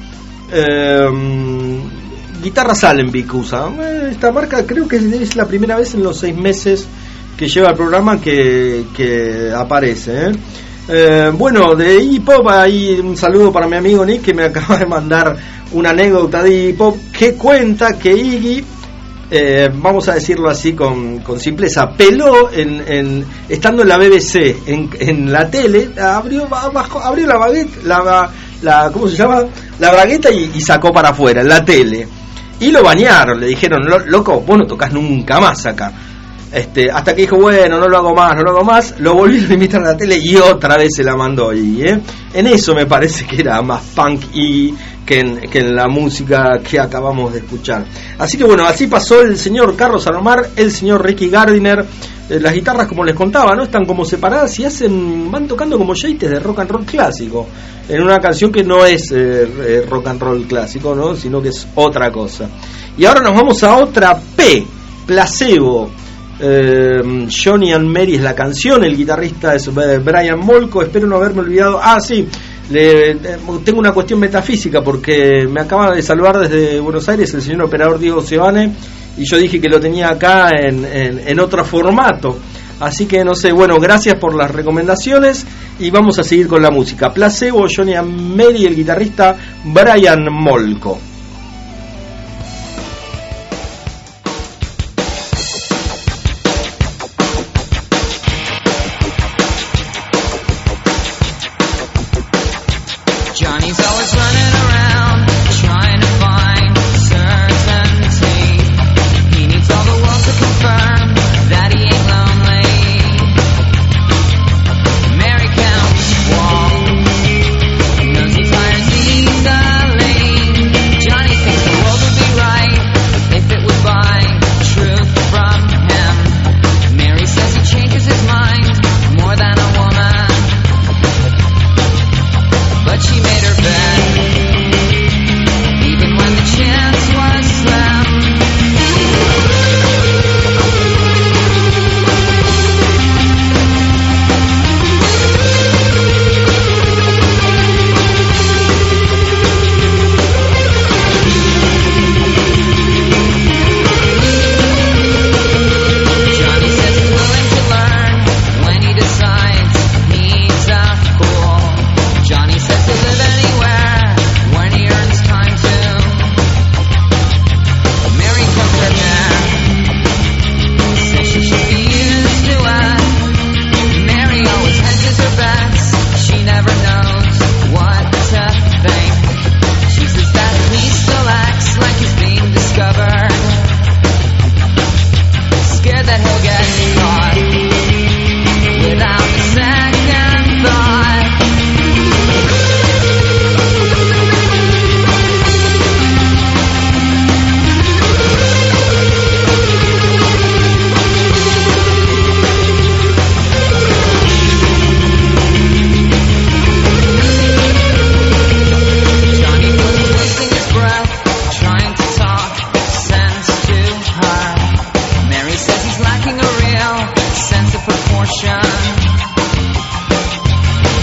Guitarras Alembic usa. Esta marca creo que es la primera vez en los 6 meses que lleva el programa que aparece, bueno, de Iggy Pop, ahí un saludo para mi amigo Nick, que me acaba de mandar una anécdota de Iggy Pop que cuenta que Iggy, vamos a decirlo así con simpleza, peló estando en la BBC, en la tele, abrió la baguette, ¿cómo se llama? La bragueta y sacó para afuera, en la tele. Y lo bañaron, le dijeron, loco, vos no tocas nunca más acá. Hasta que dijo, bueno, no lo hago más, lo volvieron a invitar a la tele y otra vez se la mandó. Y en eso me parece que era más punk que en la música que acabamos de escuchar. Así que bueno, así pasó el señor Carlos Alomar, el señor Ricky Gardiner. Las guitarras, como les contaba, no están como separadas y van tocando como jeites de rock and roll clásico, en una canción que no es rock and roll clásico, ¿no? Sino que es otra cosa. Y ahora nos vamos a otra P, Placebo. Johnny and Mary es la canción, el guitarrista es Brian Molko. Espero no haberme olvidado. Sí, tengo una cuestión metafísica porque me acaba de saludar desde Buenos Aires el señor operador Diego Sebane, y yo dije que lo tenía acá en otro formato. Así que no sé, bueno, gracias por las recomendaciones y vamos a seguir con la música. Placebo, Johnny and Mary, el guitarrista Brian Molko.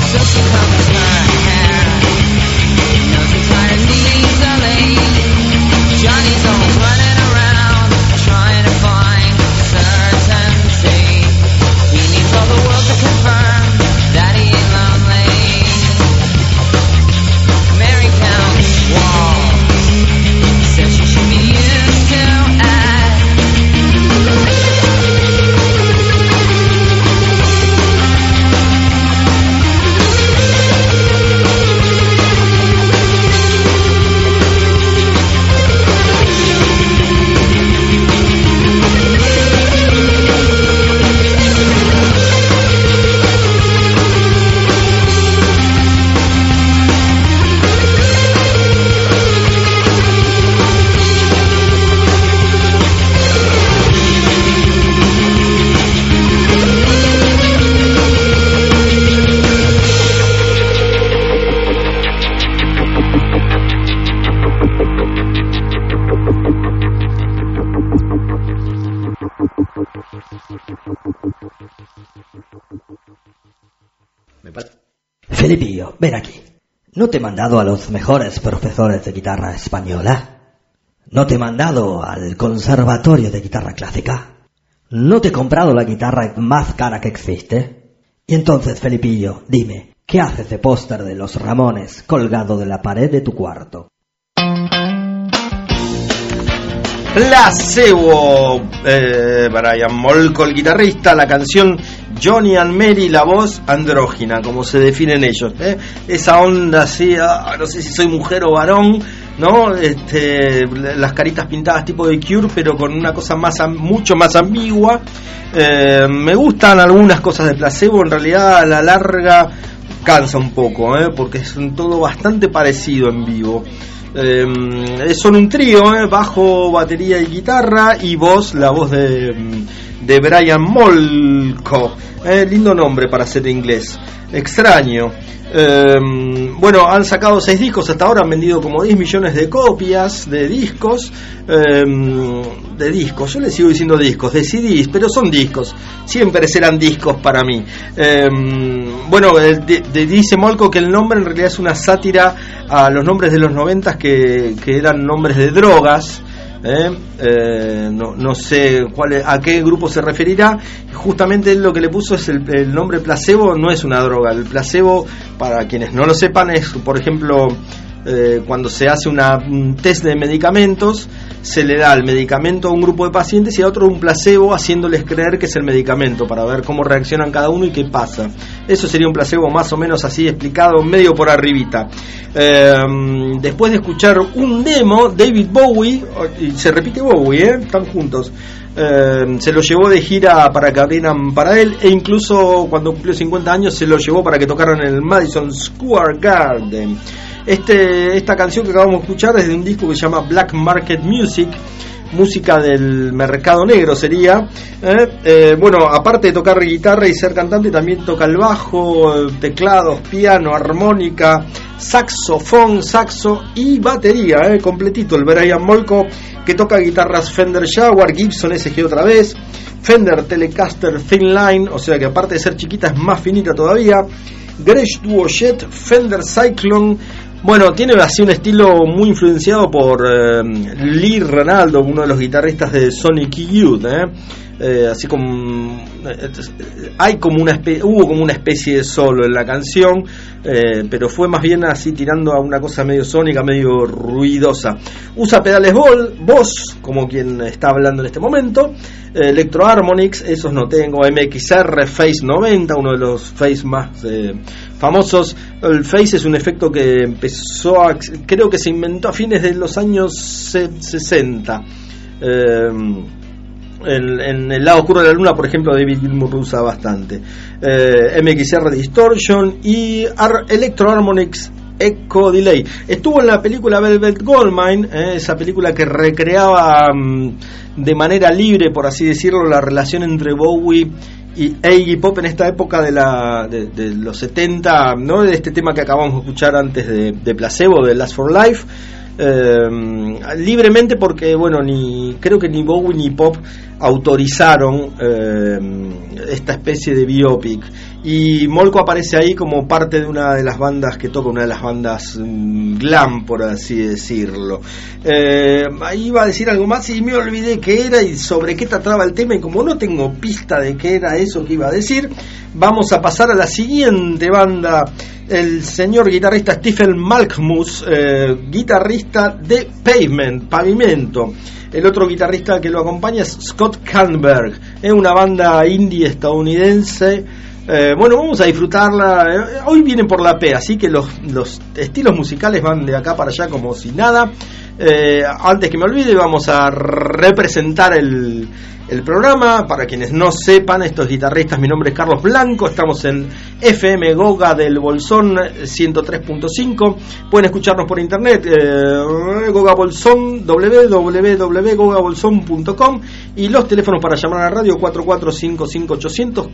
Felipillo, ven aquí. ¿No te he mandado a los mejores profesores de guitarra española? ¿No te he mandado al conservatorio de guitarra clásica? ¿No te he comprado la guitarra más cara que existe? Y entonces, Felipillo, dime, ¿qué hace ese póster de los Ramones colgado de la pared de tu cuarto? Placebo, Brian Molko, el guitarrista, la canción Johnny and Mary, la voz andrógina, como se definen ellos, esa onda así, no sé si soy mujer o varón, ¿no? Las caritas pintadas tipo de Cure, pero con una cosa mucho más ambigua. Me gustan algunas cosas de Placebo, en realidad a la larga cansa un poco, porque es todo bastante parecido en vivo. Son un trío, bajo, batería y guitarra, y voz, la voz de Brian Molko, lindo nombre para ser inglés, extraño. Bueno, han sacado 6 discos hasta ahora, han vendido como 10 millones de copias de discos, yo les sigo diciendo discos, de CDs, pero son discos, siempre serán discos para mí. Bueno, dice Molko que el nombre en realidad es una sátira a los nombres de los 90 que eran nombres de drogas. No sé a qué grupo se referirá. Justamente lo que le puso es el nombre placebo, no es una droga. El placebo, para quienes no lo sepan, es, por ejemplo, cuando se hace un test de medicamentos, se le da el medicamento a un grupo de pacientes y a otro un placebo, haciéndoles creer que es el medicamento, para ver cómo reaccionan cada uno y qué pasa. Eso sería un placebo más o menos así explicado, medio por arribita. Después de escuchar un demo, David Bowie, y se repite Bowie, están juntos, se lo llevó de gira para que abrieran para él, e incluso cuando cumplió 50 años se lo llevó para que tocaran en el Madison Square Garden. Esta canción que acabamos de escuchar es de un disco que se llama Black Market Music, música del mercado negro sería. Bueno, aparte de tocar guitarra y ser cantante, también toca el bajo, teclados, piano, armónica, saxofón, saxo y batería, completito el Brian Molko, que toca guitarras Fender Jaguar, Gibson SG otra vez, Fender Telecaster Thin Line, o sea que aparte de ser chiquita es más finita todavía, Gretsch Duo Jet, Fender Cyclone. Bueno, tiene así un estilo muy influenciado por Lee Ranaldo, uno de los guitarristas de Sonic Youth, así como hubo como una especie de solo en la canción, pero fue más bien así tirando a una cosa medio sónica, medio ruidosa. Usa pedales Boss, como quien está hablando en este momento, Electro Harmonix, esos no tengo, MXR Phase 90, uno de los Phase más famosos. El Phase es un efecto que creo que se inventó a fines de los años 60. En el lado oscuro de la luna, por ejemplo, David Gilmour usa bastante. MXR Distortion y Electro Harmonix Echo Delay. Estuvo en la película Velvet Goldmine, esa película que recreaba de manera libre, por así decirlo, la relación entre Bowie y Iggy Pop en esta época de los 70, ¿no? De este tema que acabamos de escuchar antes de Placebo, de Last for Life. Libremente, porque bueno, creo que ni Bowie ni Pop autorizaron esta especie de biopic, y Molko aparece ahí como parte de una de las bandas que toca, una de las bandas glam, por así decirlo. Ahí iba a decir algo más y me olvidé qué era y sobre qué trataba el tema, y como no tengo pista de qué era eso que iba a decir, vamos a pasar a la siguiente banda. El señor guitarrista Stephen Malkmus, guitarrista de Pavimento. El otro guitarrista que lo acompaña es Scott Canberg. Es una banda indie estadounidense. Bueno, vamos a disfrutarla. Hoy vienen por la P, así que los estilos musicales van de acá para allá como si nada. Antes que me olvide, vamos a representar el programa. Para quienes no sepan, estos guitarristas, mi nombre es Carlos Blanco, estamos en FM Goga del Bolsón 103.5. Pueden escucharnos por internet, Goga Bolsón, www.gogabolsón.com, y los teléfonos para llamar a la radio 4455800,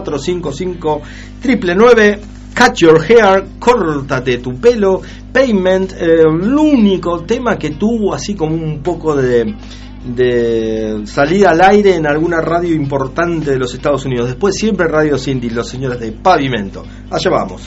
4455999. Cut Your Hair, córtate tu pelo. Pavement, el único tema que tuvo así como un poco de salida al aire en alguna radio importante de los Estados Unidos. Después siempre radios indie, los señores de Pavimento. Allá vamos.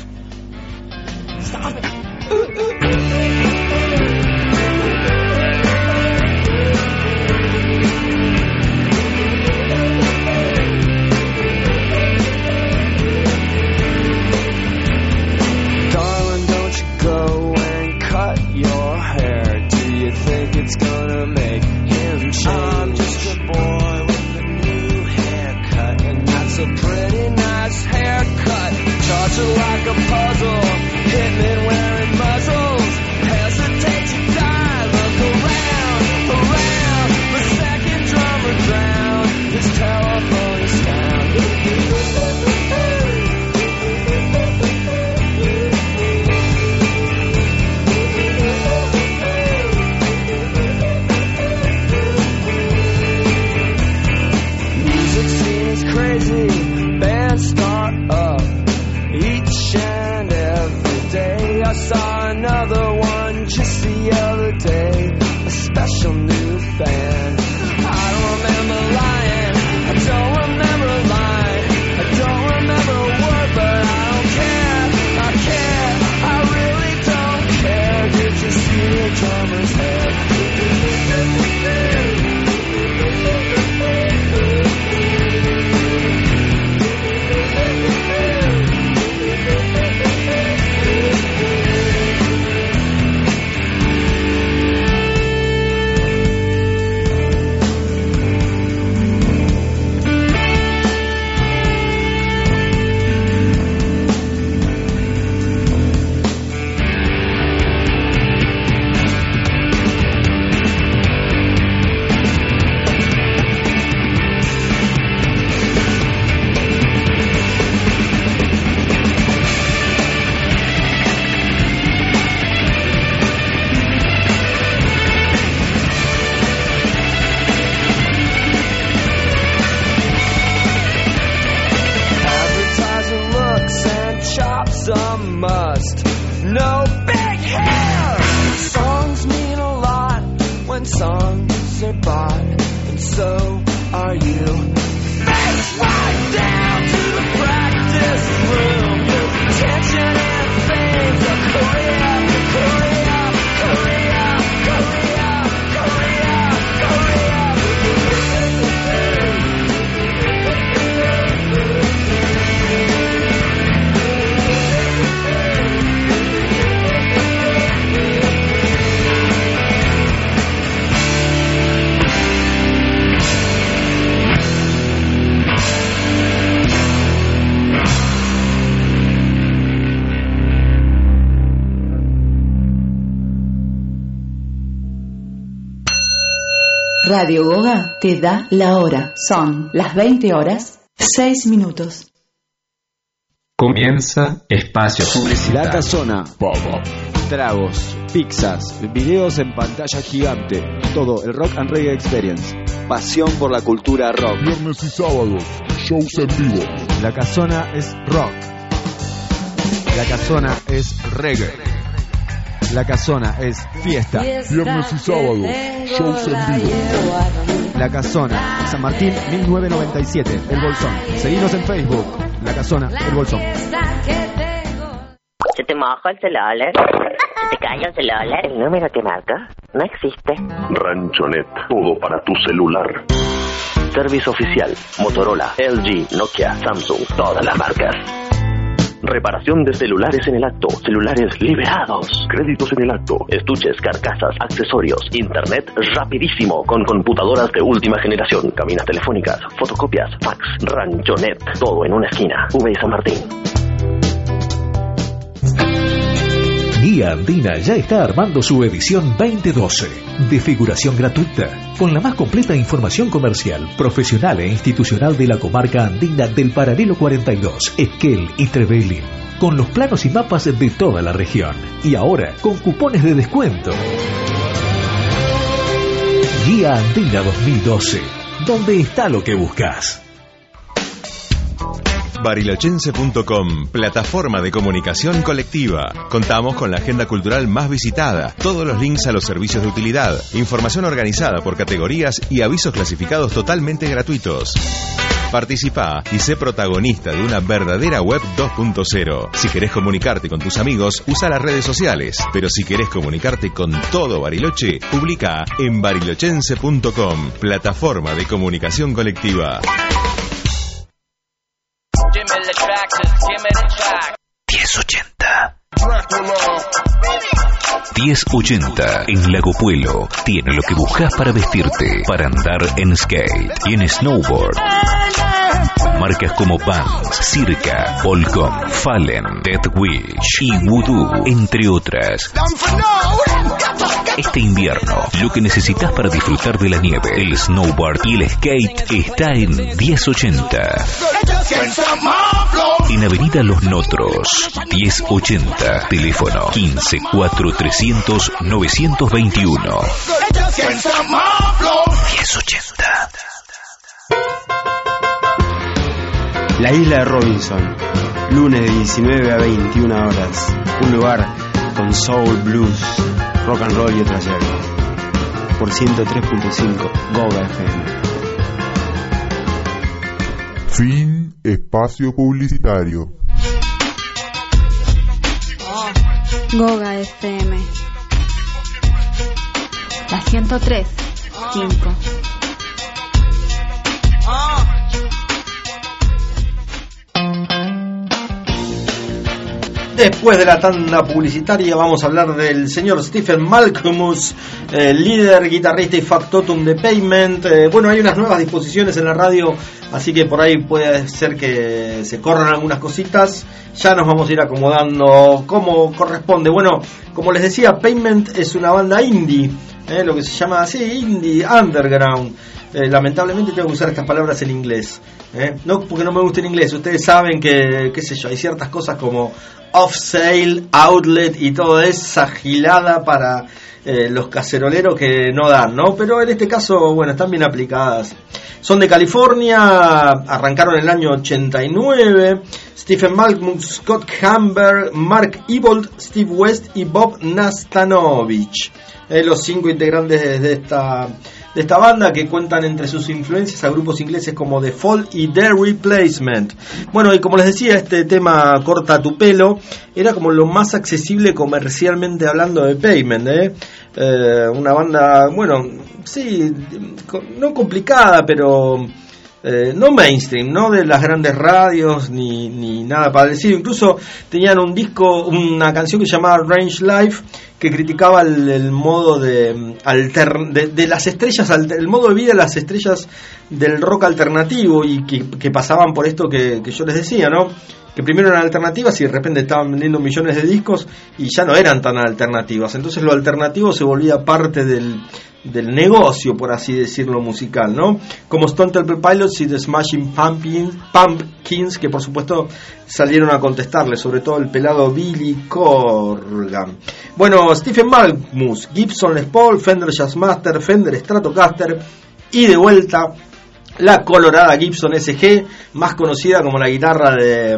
I'm just a boy with a new haircut, and that's a pretty nice haircut. Torture like a puzzle, hitmen wearing muzzles. Hesitate to die, look around. The second drummer drowned, his telephone is found. Crazy bands start up each and every day. I saw another one just the other day, a special new fan. I don't remember lying, I don't remember lying, I don't remember a word, but I don't care, I really don't care. Did you see the drummer's head? No big hair! Songs mean a lot when songs are bought, and so are you. Face right down to the practice room. Tension and fame, the career. Radio Goga te da la hora. Son las 20 horas, 6 minutos. Comienza Espacio Publicitario. La Casona. Tragos, pizzas, videos en pantalla gigante. Todo el Rock and Reggae Experience. Pasión por la cultura rock. Viernes y sábados, shows en vivo. La Casona es rock. La Casona es reggae. La Casona es fiesta. Viernes y sábados, shows en vivo. La Casona, San Martín 1997, El Bolsón. Seguinos en Facebook. La Casona, El Bolsón. Se te moja el celular, se te cae el celular, el número que marca no existe. Ranchonet, todo para tu celular. Servicio oficial, Motorola, LG, Nokia, Samsung, todas las marcas. Reparación de celulares en el acto, celulares liberados, créditos en el acto, estuches, carcasas, accesorios, internet rapidísimo, con computadoras de última generación, cabinas telefónicas, fotocopias, fax, Ranchonet, todo en una esquina, V. San Martín. Guía Andina ya está armando su edición 2012, de figuración gratuita, con la más completa información comercial, profesional e institucional de la comarca andina del paralelo 42, Esquel y Trevelin, con los planos y mapas de toda la región, y ahora con cupones de descuento. Guía Andina 2012, ¿dónde está lo que buscas? Barilochense.com, plataforma de comunicación colectiva. Contamos con la agenda cultural más visitada, todos los links a los servicios de utilidad, información organizada por categorías y avisos clasificados totalmente gratuitos. Participa y sé protagonista de una verdadera web 2.0. Si querés comunicarte con tus amigos, usa las redes sociales. Pero si querés comunicarte con todo Bariloche, publica en barilochense.com, plataforma de comunicación colectiva. 1080. 1080 en Lago Puelo tiene lo que buscas para vestirte, para andar en skate y en snowboard. Marcas como Vans, Circa, Volcom, Fallen, Death Wish y Voodoo, entre otras. Este invierno, lo que necesitas para disfrutar de la nieve, el snowboard y el skate está en 1080. En Avenida Los Notros, 1080, teléfono 15 4 300 921. 1080. La Isla de Robinson, lunes de 19 a 21 horas. Un lugar con soul, blues, rock and roll y otras hierbas. Por 103.5 Goga FM. Fin espacio publicitario. Goga FM. La 103.5. Después de la tanda publicitaria vamos a hablar del señor Stephen Malkmus, líder, guitarrista y factotum de Pavement. Bueno, hay unas nuevas disposiciones en la radio, así que por ahí puede ser que se corran algunas cositas. Ya nos vamos a ir acomodando como corresponde. Bueno, como les decía, Pavement es una banda indie, lo que se llama así, indie underground. Lamentablemente tengo que usar estas palabras en inglés, no porque no me guste el inglés. Ustedes saben que, qué sé yo, hay ciertas cosas como off sale, outlet y toda esa gilada para los caceroleros que no dan, ¿no? Pero en este caso, bueno, están bien aplicadas. Son de California, arrancaron en el año 89. Stephen Malkmus, Scott Hamber, Mark Ebold, Steve West y Bob Nastanovich, los 5 integrantes de esta banda, que cuentan entre sus influencias a grupos ingleses como The Fall y The Replacement. Bueno, y como les decía, este tema Corta tu pelo era como lo más accesible comercialmente hablando de Pavement, una banda, bueno, sí, no complicada, pero no mainstream, no de las grandes radios ni nada parecido. Incluso tenían un disco, una canción que se llamaba Range Life, que criticaba el modo de las estrellas, el modo de vida de las estrellas del rock alternativo, y que pasaban por esto que yo les decía, ¿no? Que primero eran alternativas y de repente estaban vendiendo millones de discos y ya no eran tan alternativas. Entonces lo alternativo se volvía parte del negocio, por así decirlo, musical, ¿no? Como Stone Temple Pilots y The Smashing Pumpkins, que por supuesto salieron a contestarle, sobre todo el pelado Billy Corgan. Bueno, Stephen Malkmus, Gibson Les Paul, Fender Jazzmaster, Fender Stratocaster y de vuelta la colorada Gibson SG, más conocida como la guitarra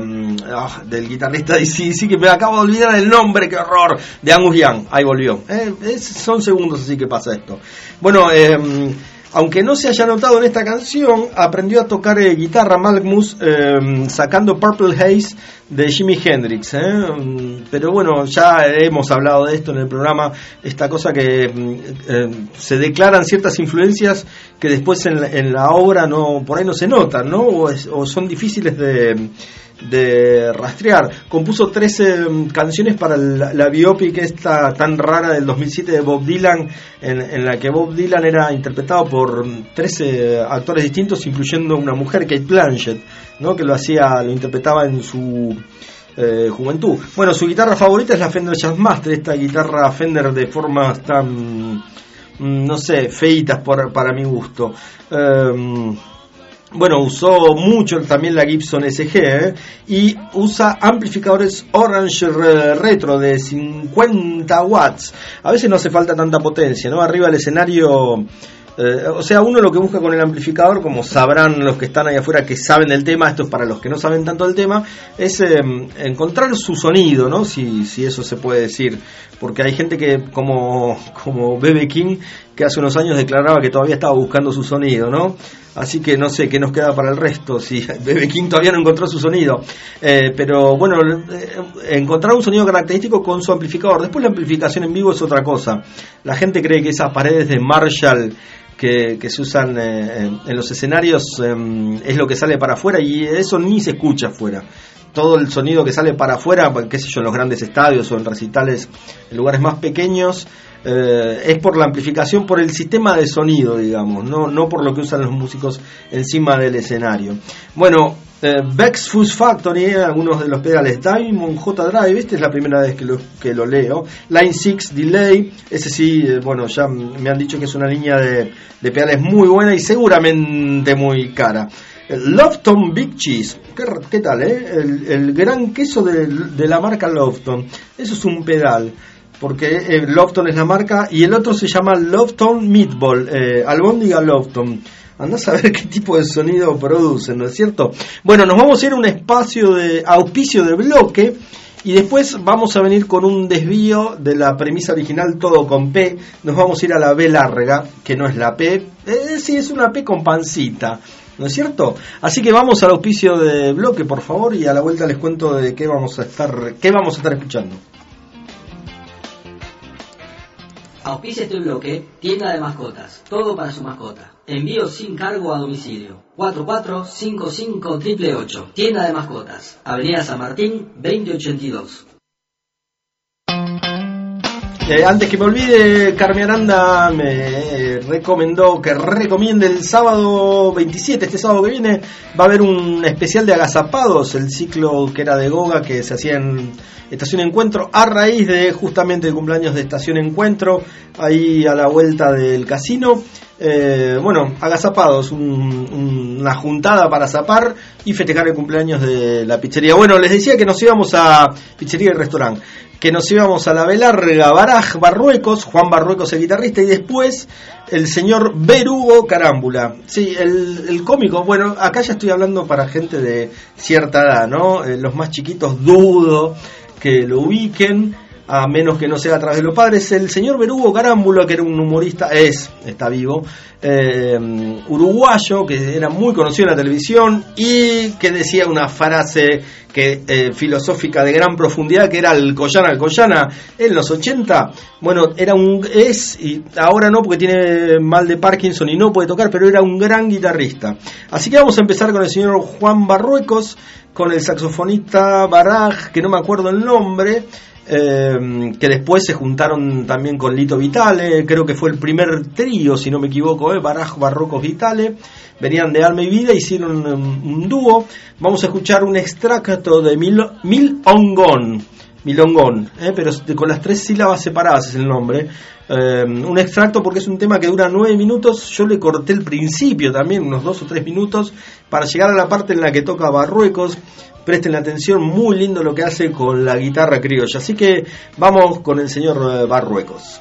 del guitarrista de sí que me acabo de olvidar el nombre, qué horror, de Angus Young. Ahí volvió, son segundos así que pasa esto. Bueno, Aunque no se haya notado en esta canción, aprendió a tocar guitarra Malmus sacando Purple Haze de Jimi Hendrix. Pero bueno, ya hemos hablado de esto en el programa, esta cosa que se declaran ciertas influencias que después en la obra por ahí no se notan, ¿no? O son difíciles de rastrear. Compuso 13 canciones para la biopic esta tan rara del 2007 de Bob Dylan, en la que Bob Dylan era interpretado por 13 actores distintos, incluyendo una mujer, Kate Blanchett, ¿no? Que lo interpretaba en su juventud. Bueno, su guitarra favorita es la Fender Jazzmaster, esta guitarra Fender de formas tan, no sé, feitas para mi gusto. Bueno, usó mucho también la Gibson SG, y usa amplificadores Orange Retro de 50 watts. A veces no hace falta tanta potencia, ¿no? Arriba del escenario, o sea, uno lo que busca con el amplificador, como sabrán los que están ahí afuera que saben del tema, esto es para los que no saben tanto del tema, es encontrar su sonido, ¿no? Si eso se puede decir, porque hay gente que como B.B. King, que hace unos años declaraba que todavía estaba buscando su sonido, ¿no? Así que no sé qué nos queda para el resto, si B.B. King todavía no encontró su sonido. Pero bueno, encontrar un sonido característico con su amplificador. Después la amplificación en vivo es otra cosa. La gente cree que esas paredes de Marshall que se usan en los escenarios es lo que sale para afuera, y eso ni se escucha afuera. Todo el sonido que sale para afuera, qué sé yo, en los grandes estadios o en recitales en lugares más pequeños, es por la amplificación, por el sistema de sonido, digamos, no por lo que usan los músicos encima del escenario. Bueno, Beck's Fuzz Factory, algunos de los pedales Diamond J Drive, esta es la primera vez que lo leo. Line 6 Delay, ese sí, bueno, ya me han dicho que es una línea de pedales muy buena y seguramente muy cara. Lofton Big Cheese, ¿qué tal, el gran queso de la marca Lofton. Eso es un pedal, porque Lofton es la marca, y el otro se llama Lofton Meatball, albóndiga Lofton. Andás a ver qué tipo de sonido producen, ¿no es cierto? Bueno, nos vamos a ir a un espacio de auspicio de bloque, y después vamos a venir con un desvío de la premisa original, todo con P. Nos vamos a ir a la B larga, que no es la P, sí, es una P con pancita, ¿no es cierto? Así que vamos al auspicio de bloque, por favor, y a la vuelta les cuento de qué vamos a estar escuchando. Auspicia este bloque, tienda de mascotas, todo para su mascota. Envío sin cargo a domicilio. 445588. Tienda de mascotas, Avenida San Martín, 2082. Antes que me olvide, Carmen Aranda me recomendó que recomiende el sábado 27, este sábado que viene, va a haber un especial de agazapados, el ciclo que era de Goga, que se hacía en Estación Encuentro, a raíz de justamente el cumpleaños de Estación Encuentro, ahí a la vuelta del casino. Bueno, agazapados, una juntada para zapar y festejar el cumpleaños de la pizzería. Bueno, les decía que nos íbamos a pizzería y restaurante, que nos íbamos a la B larga, Baraj Barruecos, Juan Barruecos el guitarrista, y después el señor Berugo Carámbula. Sí, el cómico. Bueno, acá ya estoy hablando para gente de cierta edad, ¿no? Los más chiquitos dudo que lo ubiquen, a menos que no sea a través de los padres. El señor Berugo Carámbula, que era un humorista, está vivo, uruguayo, que era muy conocido en la televisión y que decía una frase filosófica de gran profundidad, que era Alcoyana en los 80. Bueno, y ahora no, porque tiene mal de Parkinson y no puede tocar, pero era un gran guitarrista. Así que vamos a empezar con el señor Juan Barruecos, con el saxofonista Baraj, que no me acuerdo el nombre, que después se juntaron también con Lito Vitale, creo que fue el primer trío, si no me equivoco, Baraj, Barruecos, Vitale, venían de Alma y Vida, hicieron un dúo. Vamos a escuchar un extracto de Milongón, pero con las 3 sílabas separadas es el nombre. Un extracto porque es un tema que dura 9 minutos. Yo le corté el principio también, unos 2 o 3 minutos, para llegar a la parte en la que toca Barruecos. Presten atención, muy lindo lo que hace con la guitarra criolla. Así que vamos con el señor Barruecos.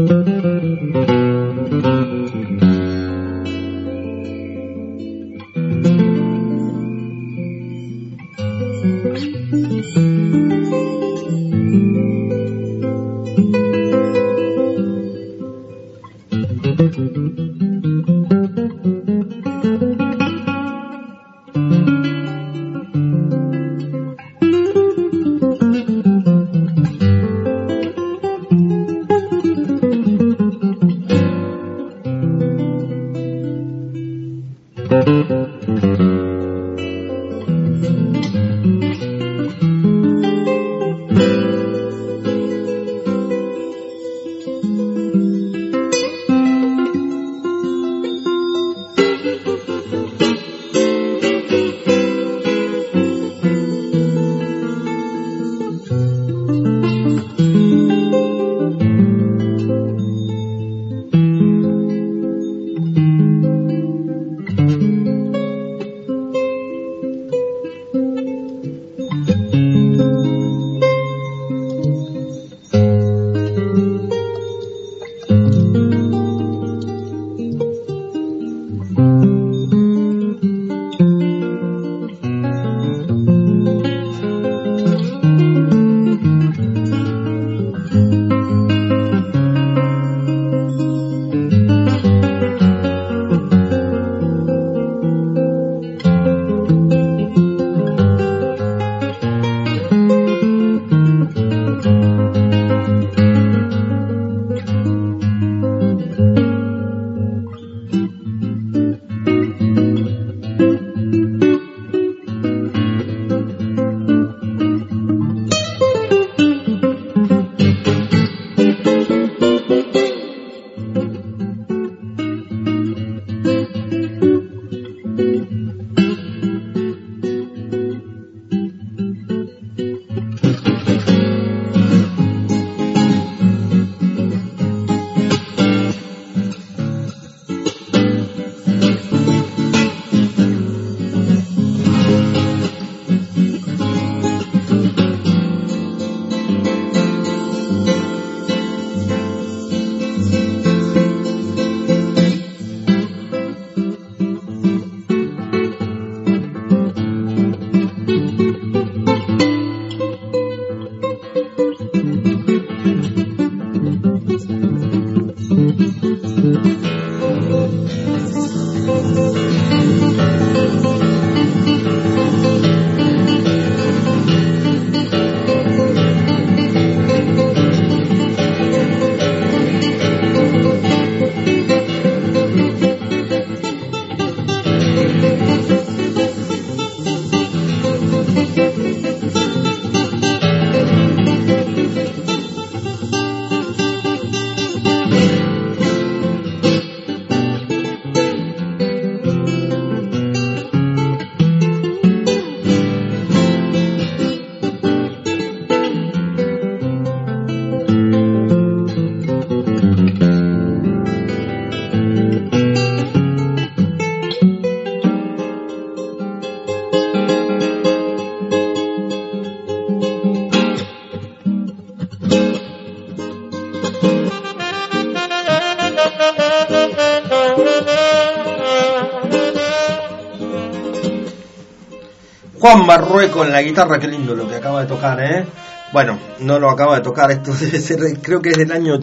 Juan Marrueco en la guitarra, qué lindo lo que acaba de tocar, ¿eh? Bueno, no lo acaba de tocar, esto debe ser, creo que es del año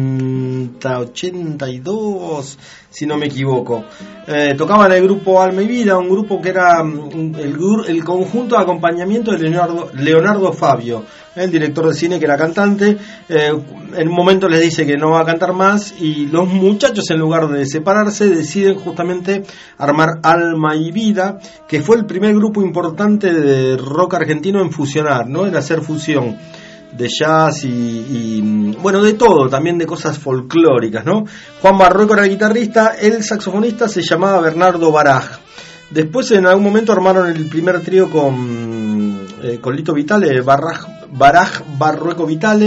82, si no me equivoco. Tocaba en el grupo Alma y Vida, un grupo que era el conjunto de acompañamiento de Leonardo Fabio, el director de cine que era cantante. En un momento les dice que no va a cantar más y los muchachos, en lugar de separarse, deciden justamente armar Alma y Vida, que fue el primer grupo importante de rock argentino en fusionar, ¿no? En hacer fusión de jazz y bueno, de todo, también de cosas folclóricas, ¿no? Juan Marrueco era el guitarrista, el saxofonista se llamaba Bernardo Baraj. Después en algún momento armaron el primer trío con Lito Vitale, Baraj, Barrueco Vitale,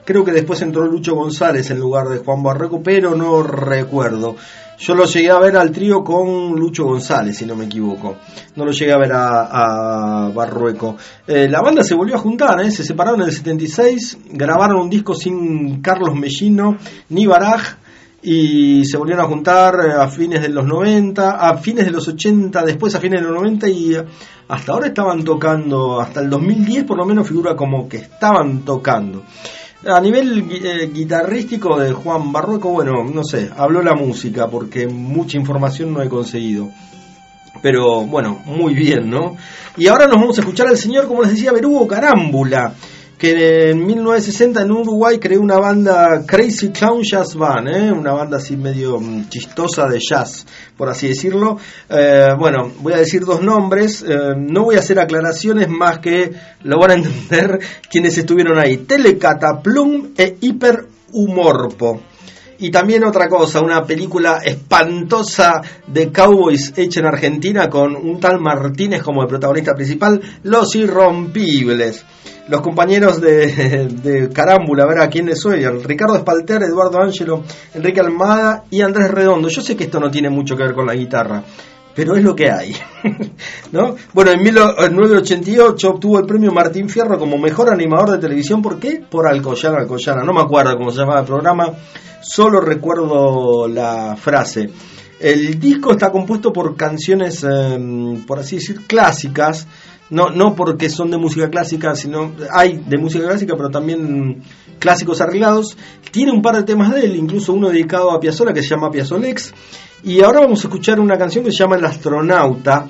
Creo que después entró Lucho González en lugar de Juan Barrueco, pero no recuerdo. Yo lo llegué a ver al trío con Lucho González, si no me equivoco. No lo llegué a ver a Barrueco. La banda se volvió a juntar, se separaron en el 76, grabaron un disco sin Carlos Mellino ni Baraj, y se volvieron a juntar a fines de los 90, a fines de los 80, después a fines de los 90, y hasta ahora estaban tocando, hasta el 2010 por lo menos figura como que estaban tocando. A nivel guitarrístico de Juan Barrueco, bueno, no sé, habló la música, porque mucha información no he conseguido. Pero bueno, muy bien, ¿no? Y ahora nos vamos a escuchar al señor, como les decía, Berugo Carámbula, que en 1960 en Uruguay creó una banda Crazy Clown Jazz Band, una banda así medio chistosa de jazz, por así decirlo. Bueno, voy a decir dos nombres, no voy a hacer aclaraciones más que lo van a entender quienes estuvieron ahí: Telecataplum e Hiperhumorpo. Y también otra cosa, una película espantosa de cowboys hecha en Argentina con un tal Martínez como el protagonista principal, Los Irrompibles. Los compañeros de Carámbula, a ver a quiénes soy: Ricardo Espalter, Eduardo Ángelo, Enrique Almada y Andrés Redondo. Yo sé que esto no tiene mucho que ver con la guitarra, pero es lo que hay, ¿no? Bueno, en 1988 obtuvo el premio Martín Fierro como mejor animador de televisión. ¿Por qué? Por Alcoyana. No me acuerdo cómo se llamaba el programa, solo recuerdo la frase. El disco está compuesto por canciones, por así decir, clásicas. No porque son de música clásica, sino hay de música clásica, pero también clásicos arreglados. Tiene un par de temas de él, incluso uno dedicado a Piazzolla que se llama Piazzolex. Y ahora vamos a escuchar una canción que se llama El Astronauta.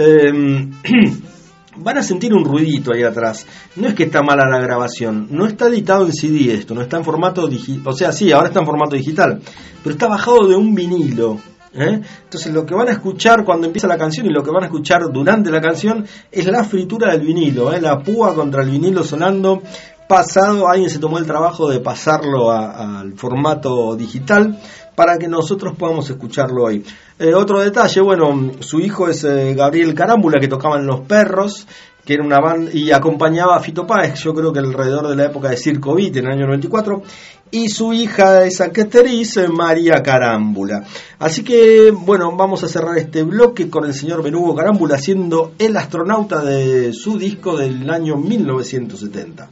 Van a sentir un ruidito ahí atrás. No es que está mala la grabación, no está editado en CD esto, no está en formato digital. O sea, sí, ahora está en formato digital, pero está bajado de un vinilo. Entonces lo que van a escuchar cuando empieza la canción y lo que van a escuchar durante la canción es la fritura del vinilo, la púa contra el vinilo sonando. Pasado, alguien se tomó el trabajo de pasarlo al formato digital para que nosotros podamos escucharlo hoy. Otro detalle, bueno, su hijo es Gabriel Carámbula, que tocaba en Los Perros, que era una banda, y acompañaba a Fito Páez, yo creo que alrededor de la época de Circo Beat, en el año 94, y su hija es actriz, María Carámbula. Así que, bueno, vamos a cerrar este bloque con el señor Berugo Carámbula haciendo El Astronauta de su disco del año 1970.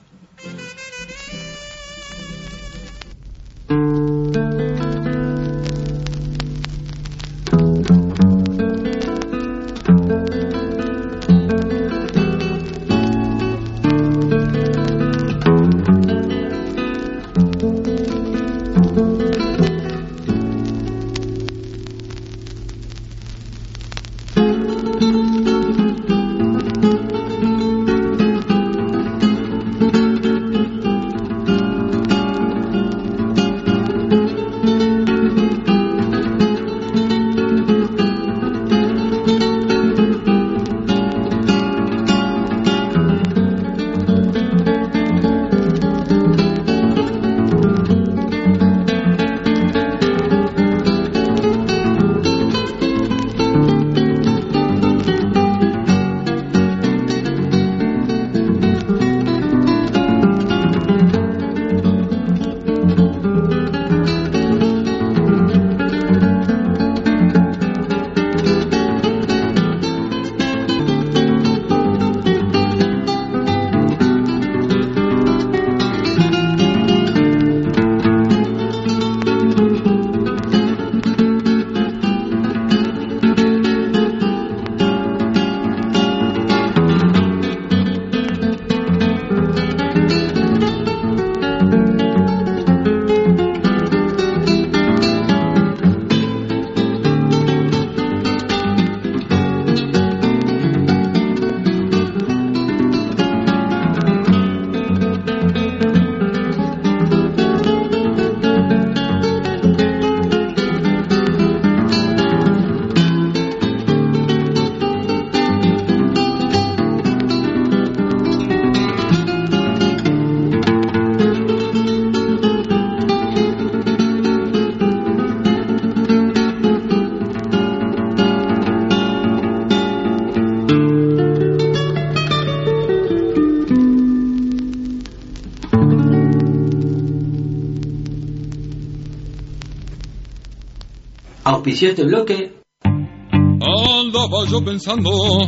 Auspició este bloque. Andaba yo pensando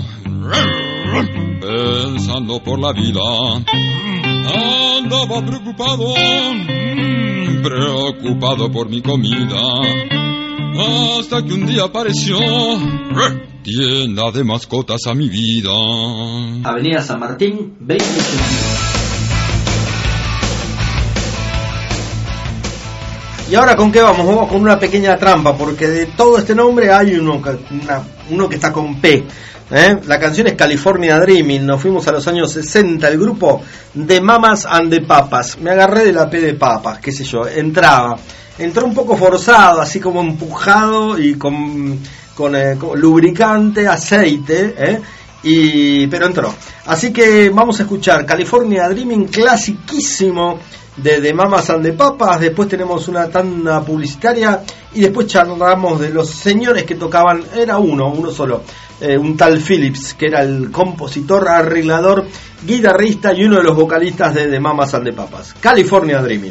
por la vida. Andaba preocupado por mi comida. Hasta que un día apareció tienda de mascotas a mi vida. Avenida San Martín, 2081. ¿Y ahora con qué vamos? Vamos con una pequeña trampa, porque de todo este nombre hay uno que está con P. La canción es California Dreaming. Nos fuimos a los años 60, el grupo The Mamas and the Papas. Me agarré de la P de papas, qué sé yo, entró un poco forzado, así como empujado y con lubricante, aceite, pero entró. Así que vamos a escuchar California Dreaming, clasiquísimo de The Mamas and the Papas. Después tenemos una tanda publicitaria y después charlamos de los señores que tocaban. Era uno solo, un tal Phillips, que era el compositor, arreglador, guitarrista y uno de los vocalistas de The Mamas and the Papas. California Dreaming.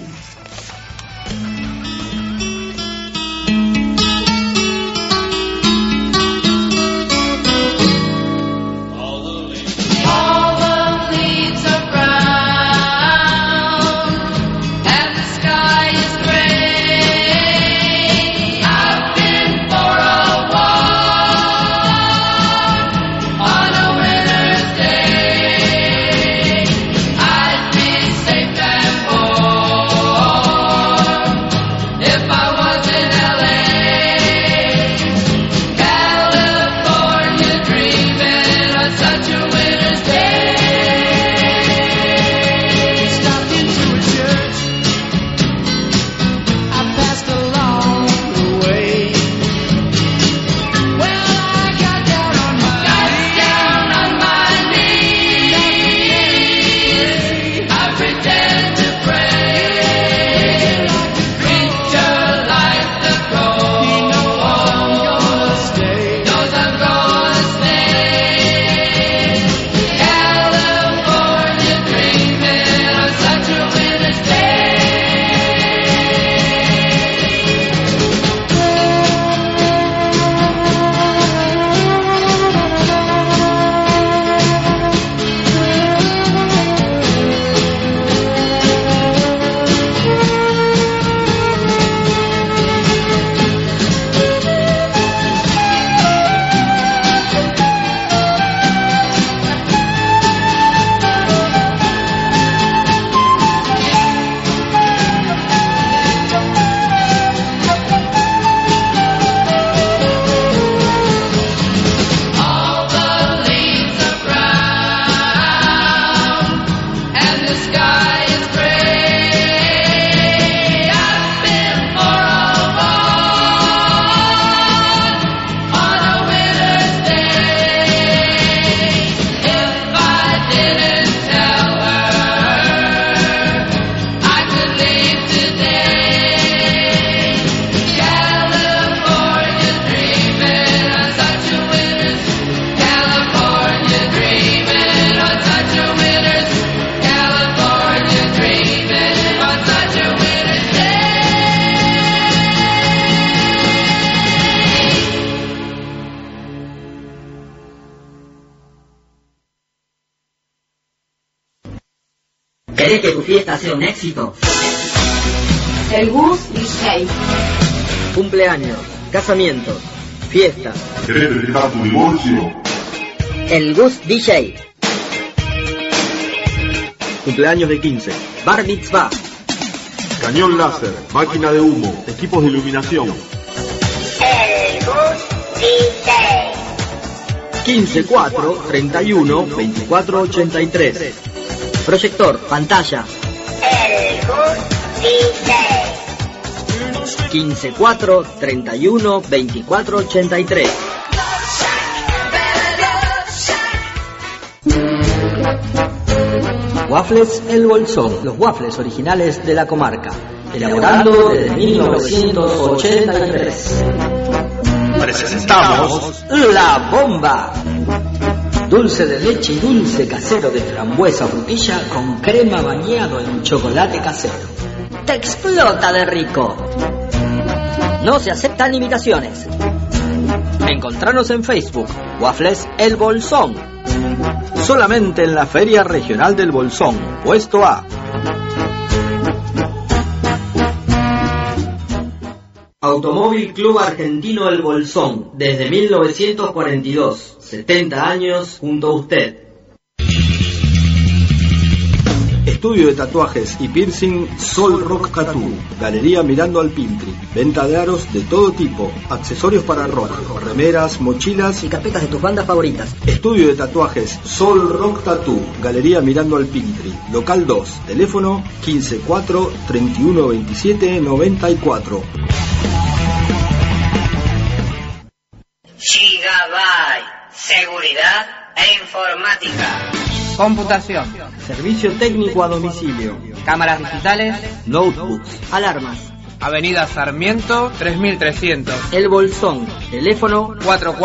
¿Querés que tu fiesta sea un éxito? El Gus DJ. Cumpleaños, casamientos, fiestas. ¿Querés festejar tu divorcio? El Gus DJ. Cumpleaños de 15. Bar mitzvah. Cañón láser, máquina de humo, equipos de iluminación. El Gus DJ. 15 4 31 24 83. Proyector, pantalla. El Gus DJ. 15 4 31 24 83. Waffles El Bolsón, los waffles originales de la comarca, elaborando desde 1983. Presentamos La Bomba. Dulce de leche y dulce casero de frambuesa frutilla con crema bañado en chocolate casero. Te explota de rico. No se aceptan imitaciones. Encontranos en Facebook, Waffles El Bolsón. Solamente en la Feria Regional del Bolsón, puesto A. Automóvil Club Argentino El Bolsón, desde 1942, 70 años junto a usted. Estudio de tatuajes y piercing Sol Rock Tattoo. Galería mirando al Piltri. Venta de aros de todo tipo. Accesorios para rock. Remeras, mochilas y carpetas de tus bandas favoritas. Estudio de tatuajes Sol Rock Tattoo. Galería mirando al Piltri. Local 2. Teléfono 154 31 27 94. Gigabyte. Seguridad e informática. Computación. Servicio técnico a domicilio. Cámaras digitales. Notebooks. Alarmas. Avenida Sarmiento 3300. El Bolsón. Teléfono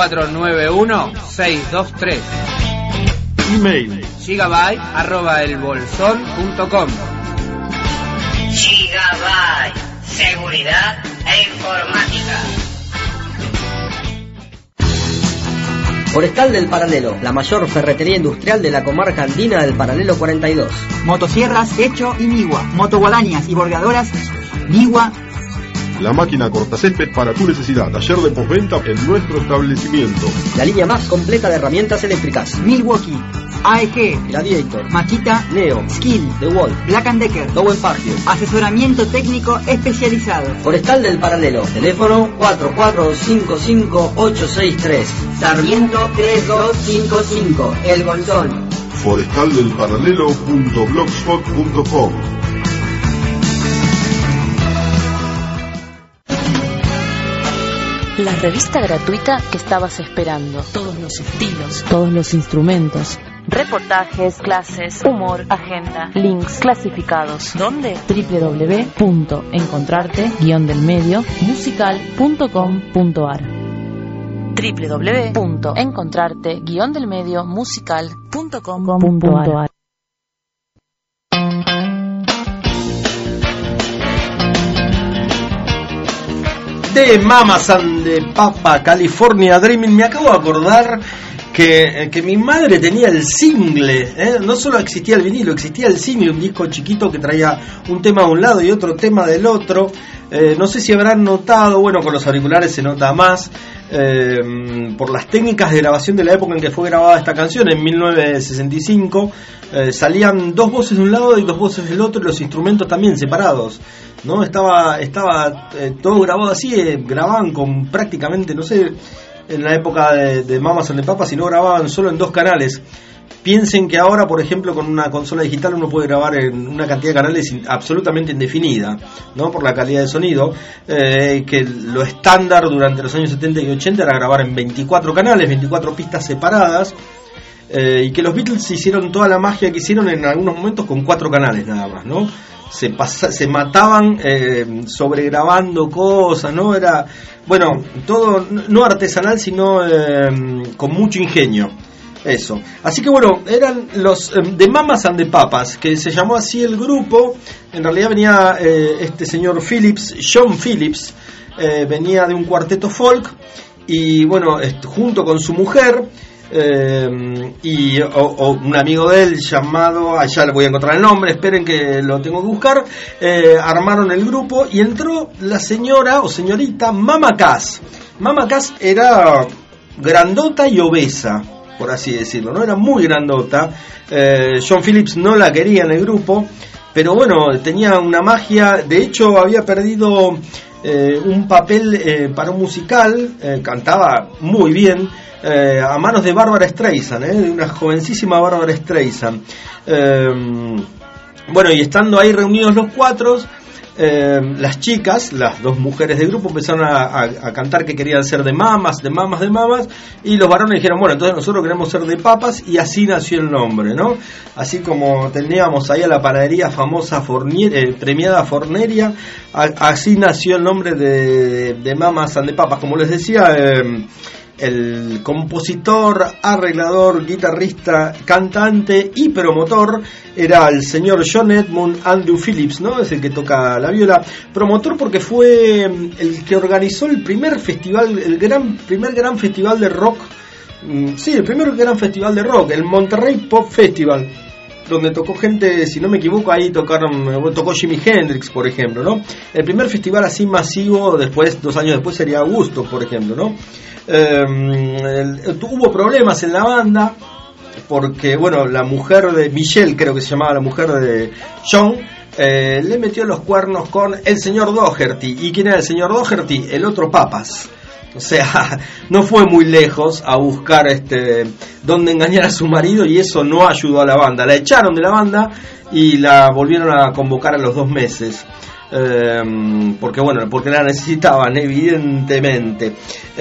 4491-623. Email gigabyte@elbolsón.com. Gigabyte. Seguridad e informática. Forestal del Paralelo, la mayor ferretería industrial de la comarca andina del Paralelo 42. Motosierras Hecho y Nigua. Motoguadañas y bordeadoras Nigua. La máquina cortacésped para tu necesidad. Taller de postventa en nuestro establecimiento. La línea más completa de herramientas eléctricas. Milwaukee, AEG, Gladiator, Makita, Neo, Skill, DeWalt, Black & Decker, Lowen Parque. Asesoramiento técnico especializado. Forestal del Paralelo, teléfono 4455-863. Sarmiento 3255, El Bolsón. forestaldelparalelo.blogspot.com. La revista gratuita que estabas esperando. Todos los estilos, todos los instrumentos. Reportajes, clases, humor, agenda, links clasificados. ¿Dónde? www.encontrarte-delmediomusical.com.ar www.encontrarte-delmediomusical.com.ar De Mamas and the Papa, California Dreaming. Me acabo de acordar que mi madre tenía el single, no solo existía el vinilo, existía el single, un disco chiquito que traía un tema de un lado y otro tema del otro. No sé si habrán notado, bueno, con los auriculares se nota más, por las técnicas de grabación de la época en que fue grabada esta canción, en 1965, salían dos voces de un lado y dos voces del otro, y los instrumentos también separados, ¿no? Estaba todo grabado así, grababan con prácticamente, no sé, en la época de Mamas and the Papa, si no grababan solo en dos canales. Piensen que ahora, por ejemplo, con una consola digital uno puede grabar en una cantidad de canales absolutamente indefinida, ¿no? Por la calidad de sonido, que lo estándar durante los años 70 y 80 era grabar en 24 canales, 24 pistas separadas, y que los Beatles hicieron toda la magia que hicieron en algunos momentos con 4 canales nada más, ¿no? Se mataban sobregrabando cosas, ¿no? Era, bueno, todo no artesanal, sino con mucho ingenio. Eso. Así que bueno, eran los de Mamas and the Papas, que se llamó así el grupo. En realidad venía este señor Phillips, John Phillips, venía de un cuarteto folk, y bueno, junto con su mujer y un amigo de él llamado, allá le voy a encontrar el nombre, esperen que lo tengo que buscar, armaron el grupo y entró la señora o señorita Mama Cass. Mama Cass era grandota y obesa, por así decirlo, ¿no? Era muy grandota. John Phillips no la quería en el grupo, pero bueno, tenía una magia. De hecho, había perdido un papel para un musical, cantaba muy bien, a manos de Barbara Streisand, de una jovencísima Barbara Streisand. Bueno, y estando ahí reunidos los cuatro, las chicas, las dos mujeres del grupo, empezaron a cantar que querían ser de mamas, y los varones dijeron, bueno, entonces nosotros queremos ser de papas, y así nació el nombre, ¿no? Así como teníamos ahí a la panadería famosa premiada Forneria, así nació el nombre de Mamas and the Papas. Como les decía, El compositor, arreglador, guitarrista, cantante y promotor era el señor John Edmund Andrew Phillips, ¿no? Es el que toca la viola. Promotor porque fue el que organizó el primer festival, primer gran festival de rock. Sí, el primer gran festival de rock, el Monterrey Pop Festival, donde tocó gente, si no me equivoco, ahí tocó Jimi Hendrix, por ejemplo, ¿no? El primer festival así masivo, 2 años después, sería Woodstock, por ejemplo, ¿no? Hubo problemas en la banda, porque, bueno, la mujer de Michelle, creo que se llamaba la mujer de John, le metió los cuernos con el señor Doherty. ¿Y quién era el señor Doherty? El otro Papas. O sea, no fue muy lejos a buscar dónde engañar a su marido, y eso no ayudó a la banda. La echaron de la banda y la volvieron a convocar a los 2 meses. Porque la necesitaban, evidentemente.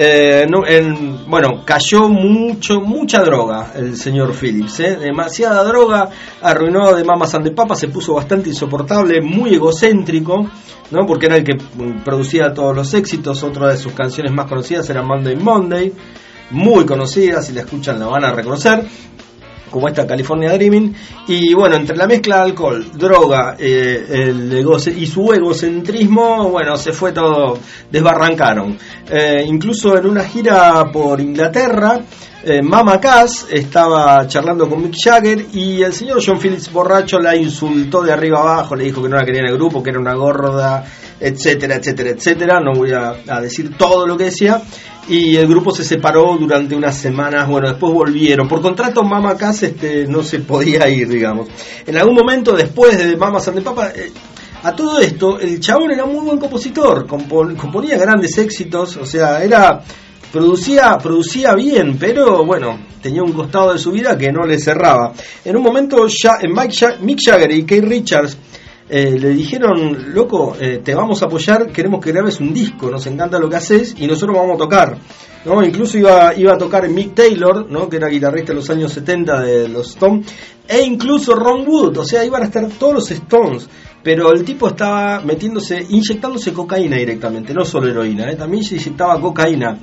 Cayó mucha droga el señor Phillips, demasiada droga, arruinó The Mamas and the Papas, se puso bastante insoportable, muy egocéntrico, ¿no? Porque era el que producía todos los éxitos. Otra de sus canciones más conocidas era Monday Monday, muy conocida, si la escuchan la van a reconocer, como esta California Dreaming. Y bueno, entre la mezcla de alcohol, droga, y su egocentrismo, bueno, se fue todo, desbarrancaron. Incluso en una gira por Inglaterra, Mama Cass estaba charlando con Mick Jagger y el señor John Phillips borracho la insultó de arriba abajo, le dijo que no la quería en el grupo, que era una gorda, etcétera, etcétera, etcétera. No voy a decir todo lo que decía. Y el grupo se separó durante unas semanas. Bueno, después volvieron. Por contrato, Mama Cass no se podía ir, digamos. En algún momento, después de Mamas and the Papas, a todo esto, el chabón era muy buen compositor. Componía grandes éxitos. O sea, producía bien, pero bueno, tenía un costado de su vida que no le cerraba. En un momento, Mick Jagger y Keith Richards le dijeron: loco, te vamos a apoyar, queremos que grabes un disco, nos encanta lo que haces y nosotros vamos a tocar, ¿no? Incluso iba a tocar Mick Taylor, ¿no? Que era guitarrista de los años 70 de los Stones, e incluso Ron Wood. O sea, iban a estar todos los Stones, pero el tipo estaba inyectándose cocaína directamente, no solo heroína, también se inyectaba cocaína.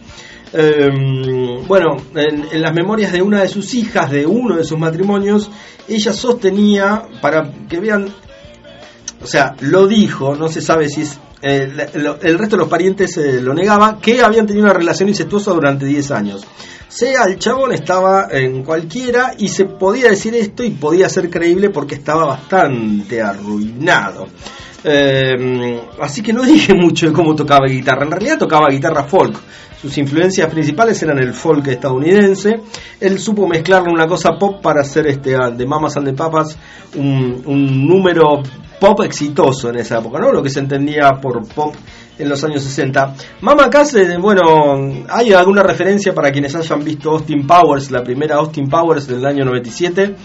En las memorias de una de sus hijas, de uno de sus matrimonios, ella sostenía, para que vean, o sea, lo dijo, no se sabe si es el resto de los parientes lo negaba, que habían tenido una relación incestuosa durante 10 años. O sea, el chabón estaba en cualquiera y se podía decir esto y podía ser creíble porque estaba bastante arruinado. Así que no dije mucho de cómo tocaba guitarra. En realidad tocaba guitarra folk. Sus influencias principales eran el folk estadounidense. Él supo mezclarle una cosa pop para hacer de Mamas and the Papas un número pop exitoso en esa época, ¿no? Lo que se entendía por pop en los años 60. Mama Cass, hay alguna referencia para quienes hayan visto Austin Powers, la primera Austin Powers del año 97.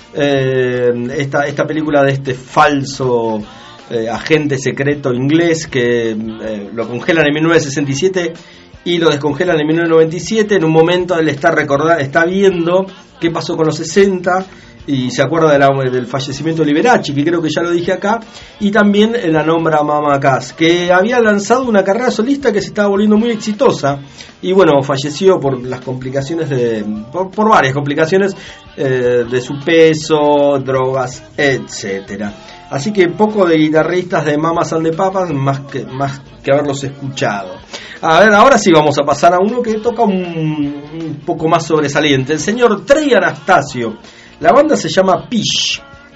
Esta película de este falso agente secreto inglés que lo congelan en 1967 y lo descongelan en 1997. En un momento él está viendo qué pasó con los 60 y se acuerda del fallecimiento de Liberace, que creo que ya lo dije acá, y también la nombra a Mama Cass, que había lanzado una carrera solista que se estaba volviendo muy exitosa, y bueno, falleció por las complicaciones por varias complicaciones de su peso, drogas, etcétera. Así que poco de guitarristas de Mamas and the Papas, más que haberlos escuchado. A ver, ahora sí vamos a pasar a uno que toca un poco más sobresaliente, el señor Trey Anastasio. La banda se llama Phish,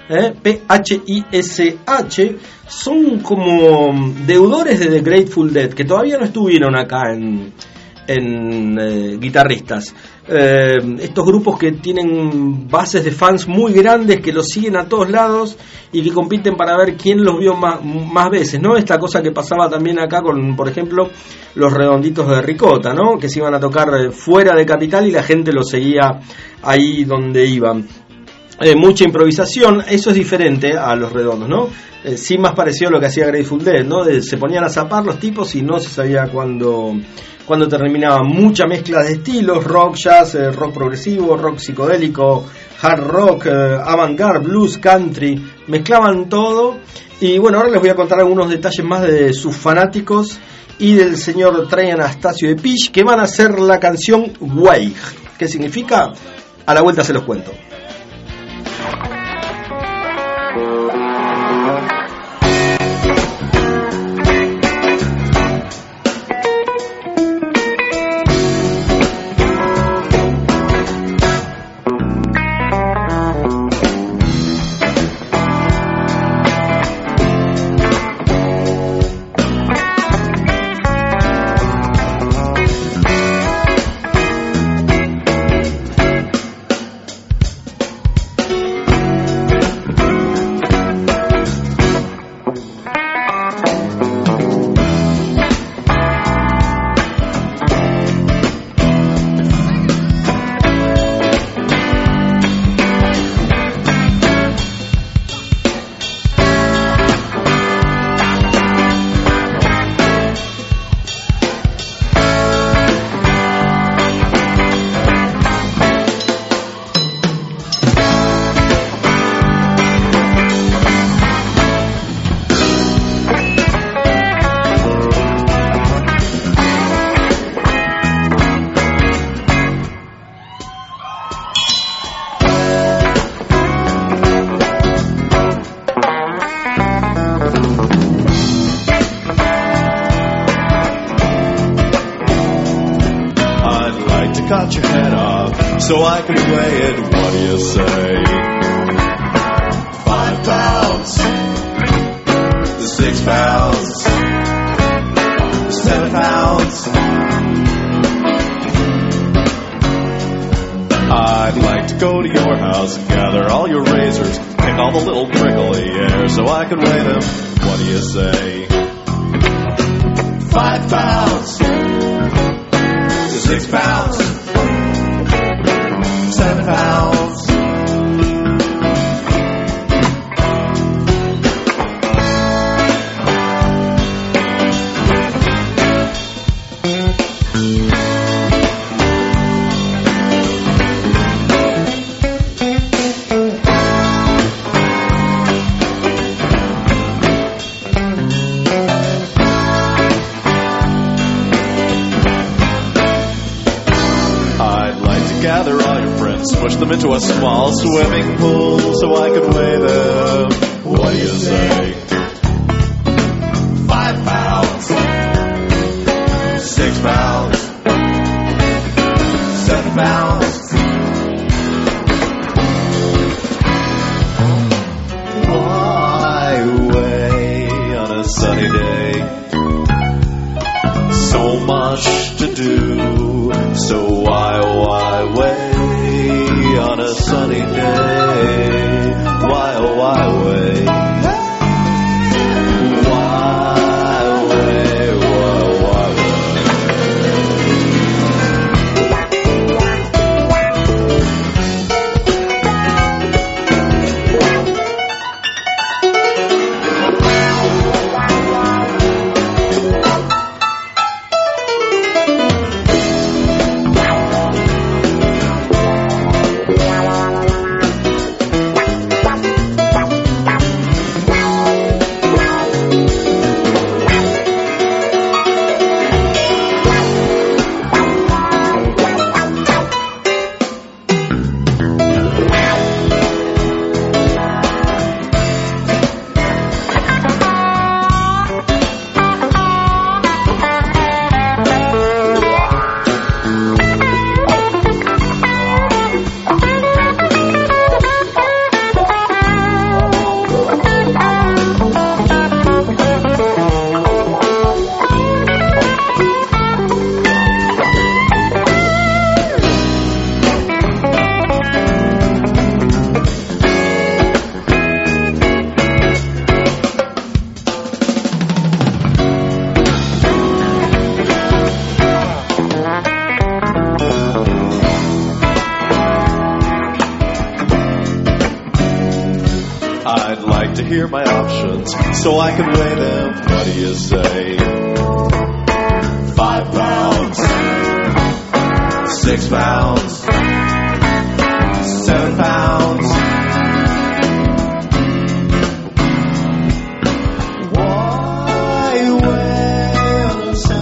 P-H-I-S-H. Son como deudores de The Grateful Dead, que todavía no estuvieron acá en guitarristas. Estos grupos que tienen bases de fans muy grandes, que los siguen a todos lados y que compiten para ver quién los vio más veces, ¿no? Esta cosa que pasaba también acá con, por ejemplo, los Redonditos de Ricota, ¿no? Que se iban a tocar fuera de Capital y la gente los seguía ahí donde iban. Mucha improvisación, eso es diferente a los Redondos, ¿no? Sí, más parecido a lo que hacía Grateful Dead, ¿no? Se ponían a zapar los tipos y no se sabía cuándo terminaba. Mucha mezcla de estilos: rock, jazz, rock progresivo, rock psicodélico, hard rock, avant-garde, blues, country. Mezclaban todo. Y bueno, ahora les voy a contar algunos detalles más de sus fanáticos y del señor Trey Anastasio de Pish, que van a hacer la canción Way. ¿Qué significa? A la vuelta se los cuento. So I can weigh it, what do you say? 5 pounds, 6 pounds, 7 pounds. I'd like to go to your house and gather all your razors, pick all the little prickly hairs so I can weigh them, what do you say? 5 pounds, 6 pounds, 7 pounds. Push them into a small swimming pool so I can weigh them. What do you say? 5 pounds, 6 pounds, 7 pounds. Why weigh on a sunny day? So much to do, so why weigh? On a sunny day, why, oh, why wait? Why wait? Why hear my options so I can weigh them. What do you say? 5 pounds, 6 pounds, 7 pounds. Why weigh on a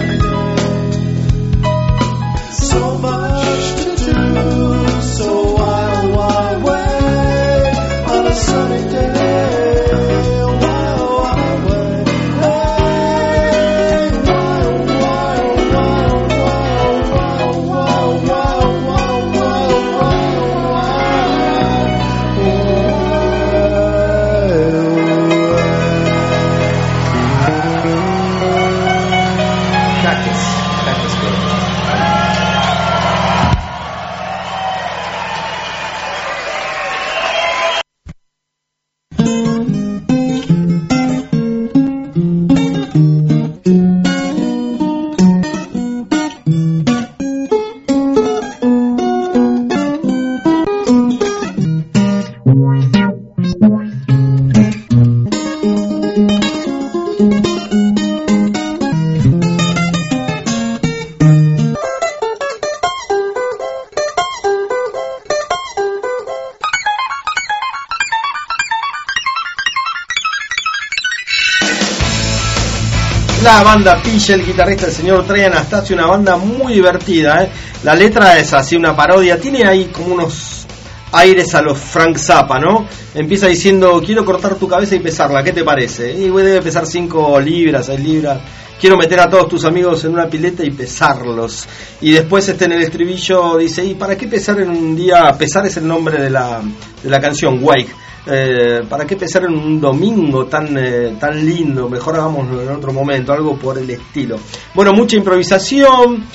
La banda Pish, el guitarrista, el señor Trey Anastasio, una banda muy divertida, La letra es así, una parodia, tiene ahí como unos aires a los Frank Zappa, ¿no? Empieza diciendo, quiero cortar tu cabeza y pesarla, ¿qué te parece? Y debe pesar 5 libras, 6 libras. Quiero meter a todos tus amigos en una pileta y pesarlos. Y después en el estribillo dice, ¿y para qué pesar en un día? Pesar es el nombre de la canción, Wake. ¿Para qué pesar en un domingo tan lindo? Mejor hagámoslo en otro momento, algo por el estilo. Bueno, mucha improvisación,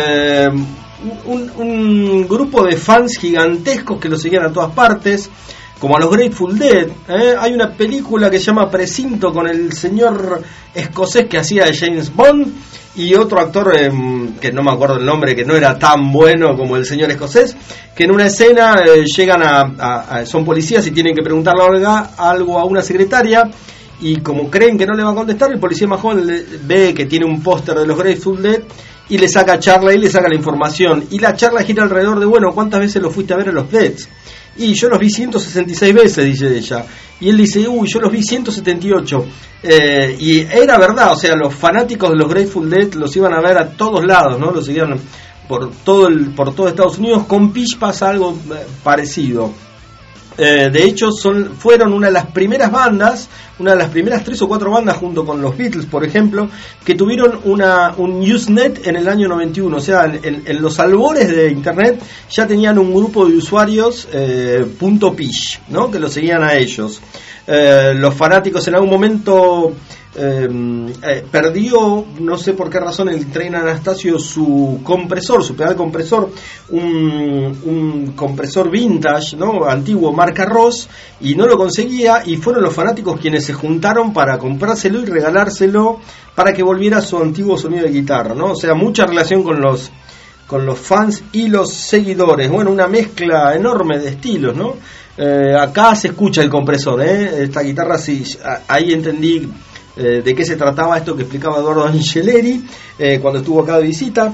un grupo de fans gigantescos que lo seguían a todas partes, como a los Grateful Dead. Hay una película que se llama Precinto con el señor escocés que hacía de James Bond y otro actor que no me acuerdo el nombre, que no era tan bueno como el señor escocés, que en una escena llegan son policías y tienen que preguntarle algo a una secretaria, y como creen que no le va a contestar, el policía más joven ve que tiene un póster de los Grateful Dead y le saca charla y le saca la información, y la charla gira alrededor de, bueno, ¿cuántas veces lo fuiste a ver a los Deads? Y yo los vi 166 veces, dice ella. Y él dice, yo los vi 178. Y era verdad, o sea, los fanáticos de los Grateful Dead los iban a ver a todos lados, ¿no? Los seguían por todo Estados Unidos. Con Pish pasa algo parecido. De hecho, fueron una de las primeras bandas, una de las primeras 3 o 4 bandas, junto con los Beatles, por ejemplo, que tuvieron un Usenet en el año 91. O sea, en los albores de Internet ya tenían un grupo de usuarios .pish, ¿no? Que lo seguían a ellos. Los fanáticos en algún momento perdió, no sé por qué razón, el Trey Anastasio su compresor, su pedal compresor, un compresor vintage, ¿no? Antiguo, marca Ross, y no lo conseguía, y fueron los fanáticos quienes se juntaron para comprárselo y regalárselo para que volviera a su antiguo sonido de guitarra, ¿no? O sea, mucha relación con los fans y los seguidores. Bueno, una mezcla enorme de estilos, ¿no? Acá se escucha el compresor, esta guitarra sí, ahí entendí de qué se trataba esto que explicaba Eduardo Angeleri cuando estuvo acá de visita.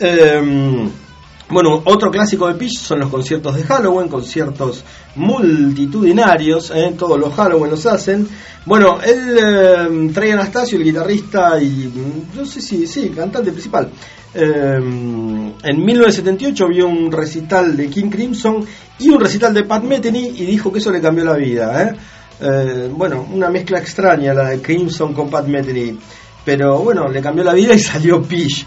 Bueno, otro clásico de Pish son los conciertos de Halloween, conciertos multitudinarios, todos los Halloween los hacen. Bueno, él Trey Anastasio, el guitarrista y no sé si cantante principal, en 1978 vio un recital de King Crimson y un recital de Pat Metheny y dijo que eso le cambió la vida, bueno, una mezcla extraña la de Crimson con Pat Metheny, pero bueno, le cambió la vida y salió Pish.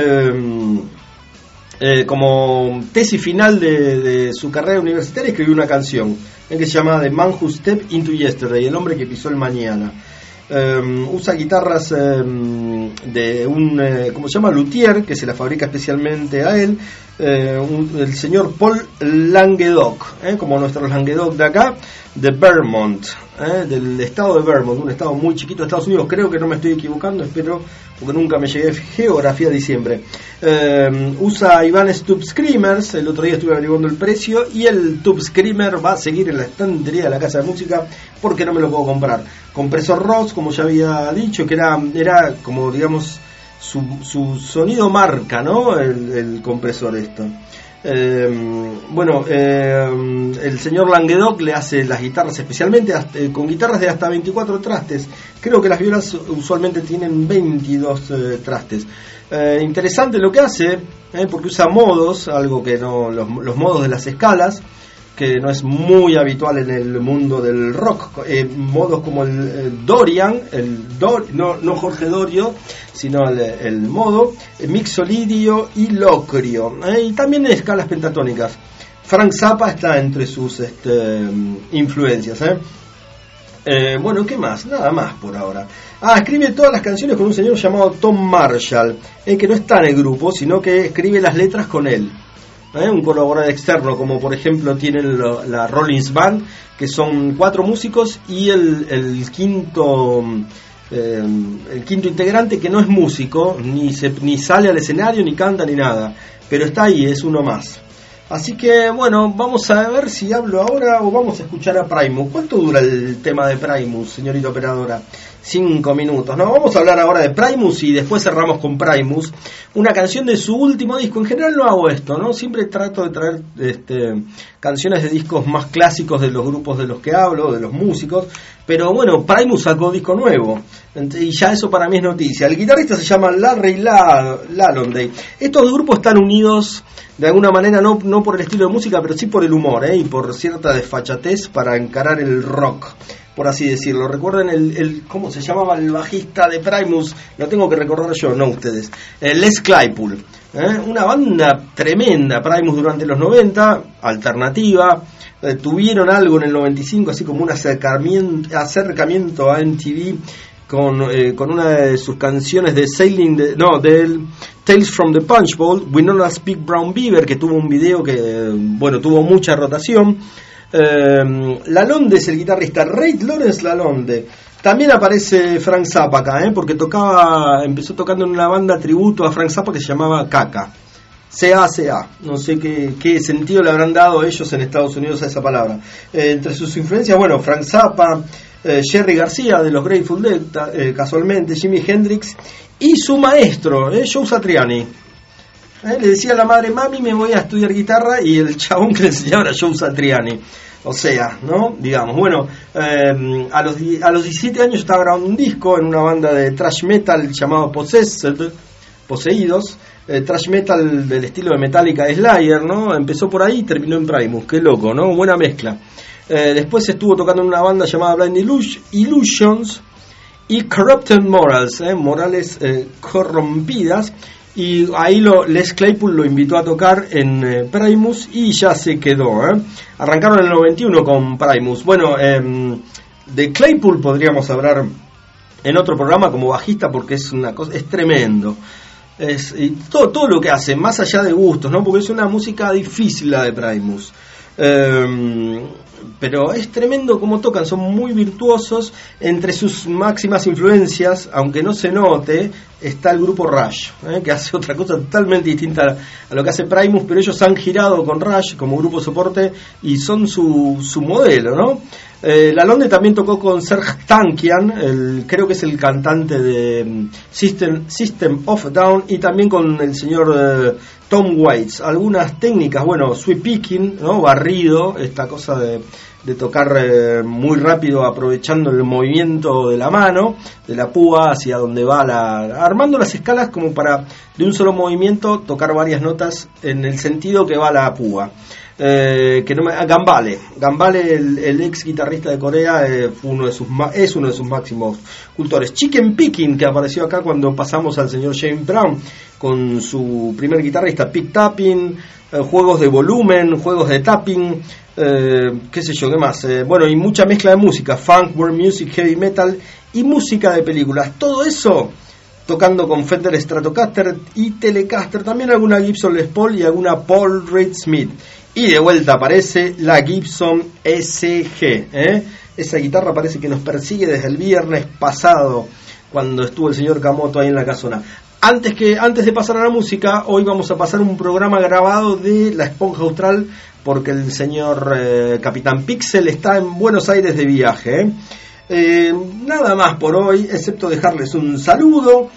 Como tesis final de su carrera universitaria escribió una canción que se llama The Man Who Stepped Into Yesterday, el hombre que pisó el mañana. Usa guitarras de un ¿cómo se llama? Luthier, que se la fabrica especialmente a él, el señor Paul Languedoc, como nuestros Languedoc de acá, de Vermont, del estado de Vermont, un estado muy chiquito de Estados Unidos. Creo que no me estoy equivocando, espero, porque nunca me llegué a geografía de diciembre. Usa Ibanez Tube Screamers, el otro día estuve averiguando el precio, y el Tube Screamer va a seguir en la estantería de la casa de música porque no me lo puedo comprar. Compresor Ross, como ya había dicho, que era como, digamos, su sonido marca, ¿no? El compresor esto. Bueno, el señor Languedoc le hace las guitarras especialmente con guitarras de hasta 24 trastes. Creo que las violas usualmente tienen 22 trastes. Interesante lo que hace, porque usa modos, algo que no, los modos de las escalas, que no es muy habitual en el mundo del rock. Modos como el Dorian, no Jorge Dorio, sino el modo mixolidio y locrio, y también escalas pentatónicas. Frank Zappa está entre sus influencias. Bueno, ¿qué más? Nada más por ahora. Escribe todas las canciones con un señor llamado Tom Marshall, que no está en el grupo, sino que escribe las letras con él. Un colaborador externo, como por ejemplo tienen la Rollins Band, que son 4 músicos, y el quinto integrante, que no es músico, ni sale al escenario, ni canta, ni nada, pero está ahí, es uno más. Así que bueno, vamos a ver si hablo ahora o vamos a escuchar a Primus. ¿Cuánto dura el tema de Primus, señorita operadora? 5 minutos, ¿no? Vamos a hablar ahora de Primus y después cerramos con Primus, una canción de su último disco. En general no hago esto, ¿no? Siempre trato de traer canciones de discos más clásicos de los grupos de los que hablo, de los músicos, pero bueno, Primus sacó disco nuevo y ya eso para mí es noticia. El guitarrista se llama Larry Lalonde. Estos dos grupos están unidos de alguna manera, no por el estilo de música, pero sí por el humor, y por cierta desfachatez para encarar el rock, por así decirlo. Recuerden ¿cómo se llamaba el bajista de Primus? Lo tengo que recordar yo, no ustedes. Les Claypool. Una banda tremenda, Primus, durante los 90, alternativa. Tuvieron algo en el 95, así como un acercamiento a MTV con una de sus canciones de del Tales from the Punch Bowl, Winona's Big Brown Beaver, que tuvo un video que, bueno, tuvo mucha rotación. Lalonde es el guitarrista, Ray Lawrence Lalonde. También aparece Frank Zappa acá, porque empezó tocando en una banda tributo a Frank Zappa que se llamaba Caca. CACA, no sé qué sentido le habrán dado ellos en Estados Unidos a esa palabra. Entre sus influencias, bueno, Frank Zappa, Jerry García de los Grateful Dead, casualmente, Jimi Hendrix, y su maestro, Joe Satriani. Le decía a la madre, mami, me voy a estudiar guitarra, y el chabón que le enseñaba era Joe Satriani. O sea, ¿no? Digamos, bueno, a los 17 años estaba grabando un disco en una banda de thrash metal llamado Poseídos. Thrash metal del estilo de Metallica, Slayer, ¿no? Empezó por ahí y terminó en Primus, qué loco, ¿no? Buena mezcla. Después estuvo tocando en una banda llamada Blind Illusions y Corrupted Morals, morales corrompidas, y ahí Les Claypool lo invitó a tocar en Primus y ya se quedó. Arrancaron en el 91 con Primus. Bueno, de Claypool podríamos hablar en otro programa como bajista, porque es una cosa, es tremendo. Y todo lo que hace, más allá de gustos, ¿no? Porque es una música difícil la de Primus. Pero es tremendo cómo tocan, son muy virtuosos. Entre sus máximas influencias, aunque no se note, está el grupo Rush, que hace otra cosa totalmente distinta a lo que hace Primus, pero ellos han girado con Rush como grupo soporte y son su modelo, ¿no? Lalonde también tocó con Serj Tankian, creo que es el cantante de System of a Down, y también con el señor Tom Waits. Algunas técnicas, bueno, sweep picking, ¿no? Barrido, esta cosa de tocar muy rápido, aprovechando el movimiento de la mano, de la púa hacia donde va armando las escalas como para de un solo movimiento tocar varias notas en el sentido que va la púa. Gambale, el ex guitarrista de Corea, es uno de sus máximos cultores. Chicken Picking, que apareció acá cuando pasamos al señor James Brown con su primer guitarrista. Pick tapping, juegos de volumen, juegos de tapping, qué sé yo, qué más. Bueno, y mucha mezcla de música, funk, world music, heavy metal y música de películas. Todo eso tocando con Fender Stratocaster y Telecaster, también alguna Gibson Les Paul y alguna Paul Reed Smith. Y de vuelta aparece la Gibson SG, Esa guitarra parece que nos persigue desde el viernes pasado, cuando estuvo el señor Camoto ahí en la casona. Antes de pasar a la música, hoy vamos a pasar un programa grabado de La Esponja Austral, porque el señor Capitán Pixel está en Buenos Aires de viaje. Nada más por hoy, excepto dejarles un saludo.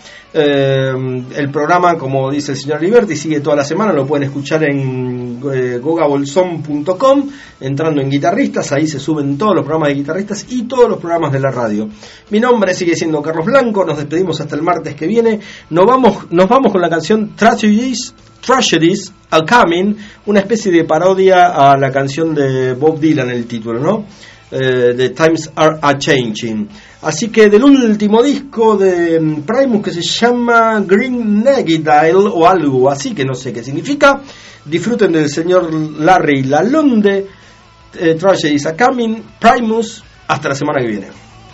El programa, como dice el señor Liberty, sigue toda la semana. Lo pueden escuchar en gogabolson.com, entrando en guitarristas. Ahí se suben todos los programas de guitarristas y todos los programas de la radio. Mi nombre sigue siendo Carlos Blanco. Nos despedimos hasta el martes que viene. Nos vamos con la canción Tragedies Are Coming, una especie de parodia a la canción de Bob Dylan, el título, ¿no? The Times Are A-Changing. Así que del último disco de Primus, que se llama Green Negidile o algo así, que no sé qué significa, disfruten del señor Larry Lalonde, Tragedies Are Coming, Primus, Hasta la semana que viene.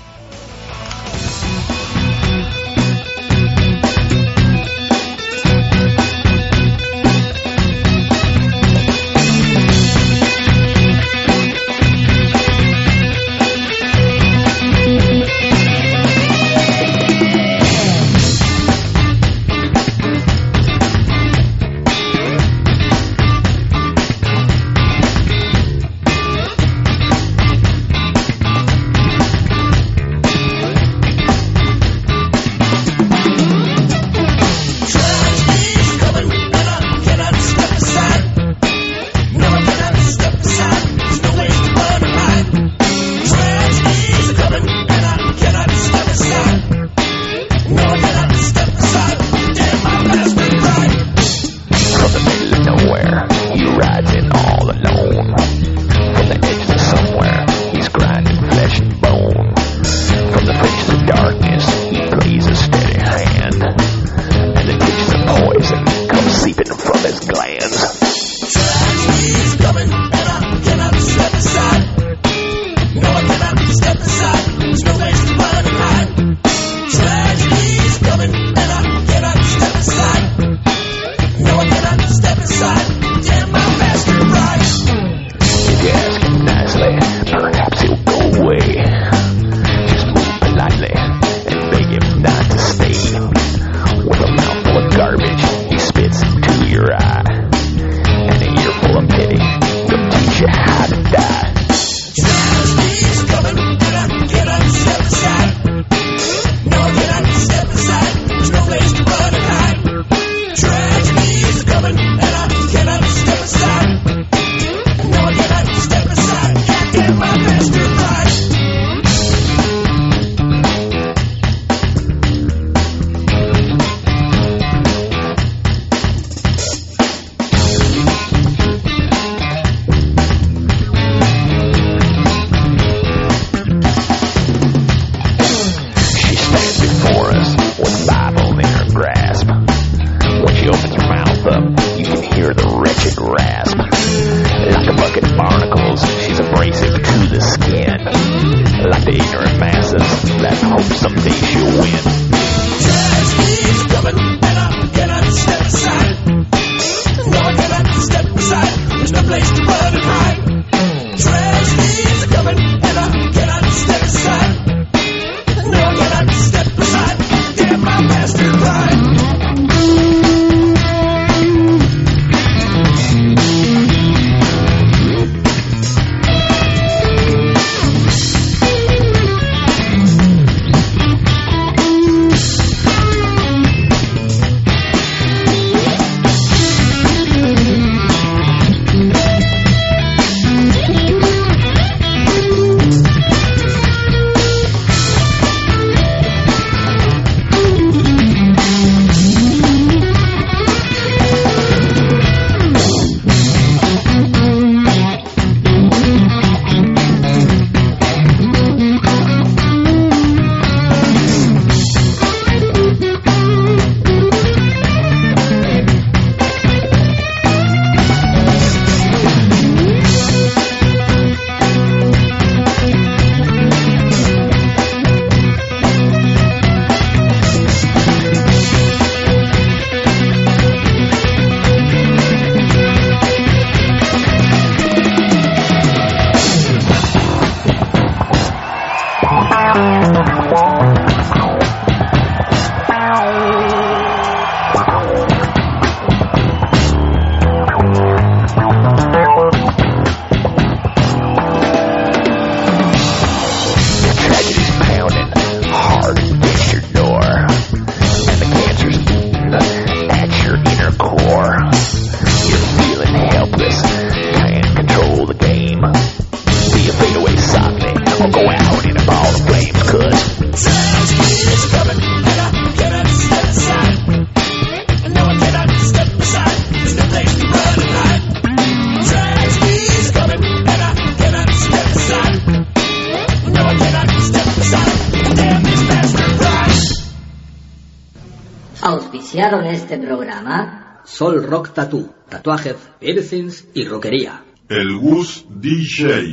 Auspiciaron este programa Sol Rock Tattoo, tatuajes, piercings y rockería. El Gus DJ.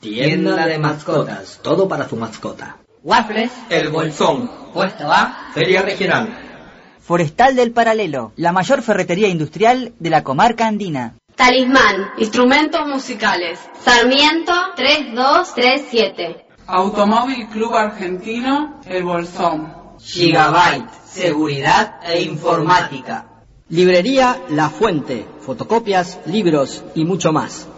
Tienda de mascotas, todo para tu mascota. Waffles, El Bolsón, puesto A. Feria Regional. Forestal del Paralelo, la mayor ferretería industrial de la comarca andina. Talismán, instrumentos musicales. Sarmiento 3237. Automóvil Club Argentino, El Bolsón. Gigabyte, seguridad e informática. Librería La Fuente, fotocopias, libros y mucho más.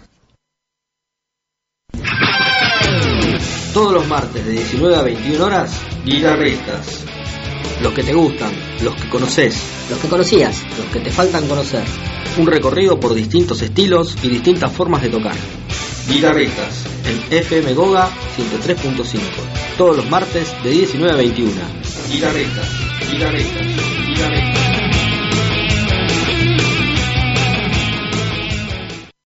Todos los martes de 19 a 21 horas, guitarristas. Los que te gustan, los que conoces, Los que conocías. los que te faltan conocer. Un recorrido por distintos estilos y distintas formas de tocar. Guitarristas, en FM Goga 103.5. Todos los martes de 19 a 21. Guitarristas.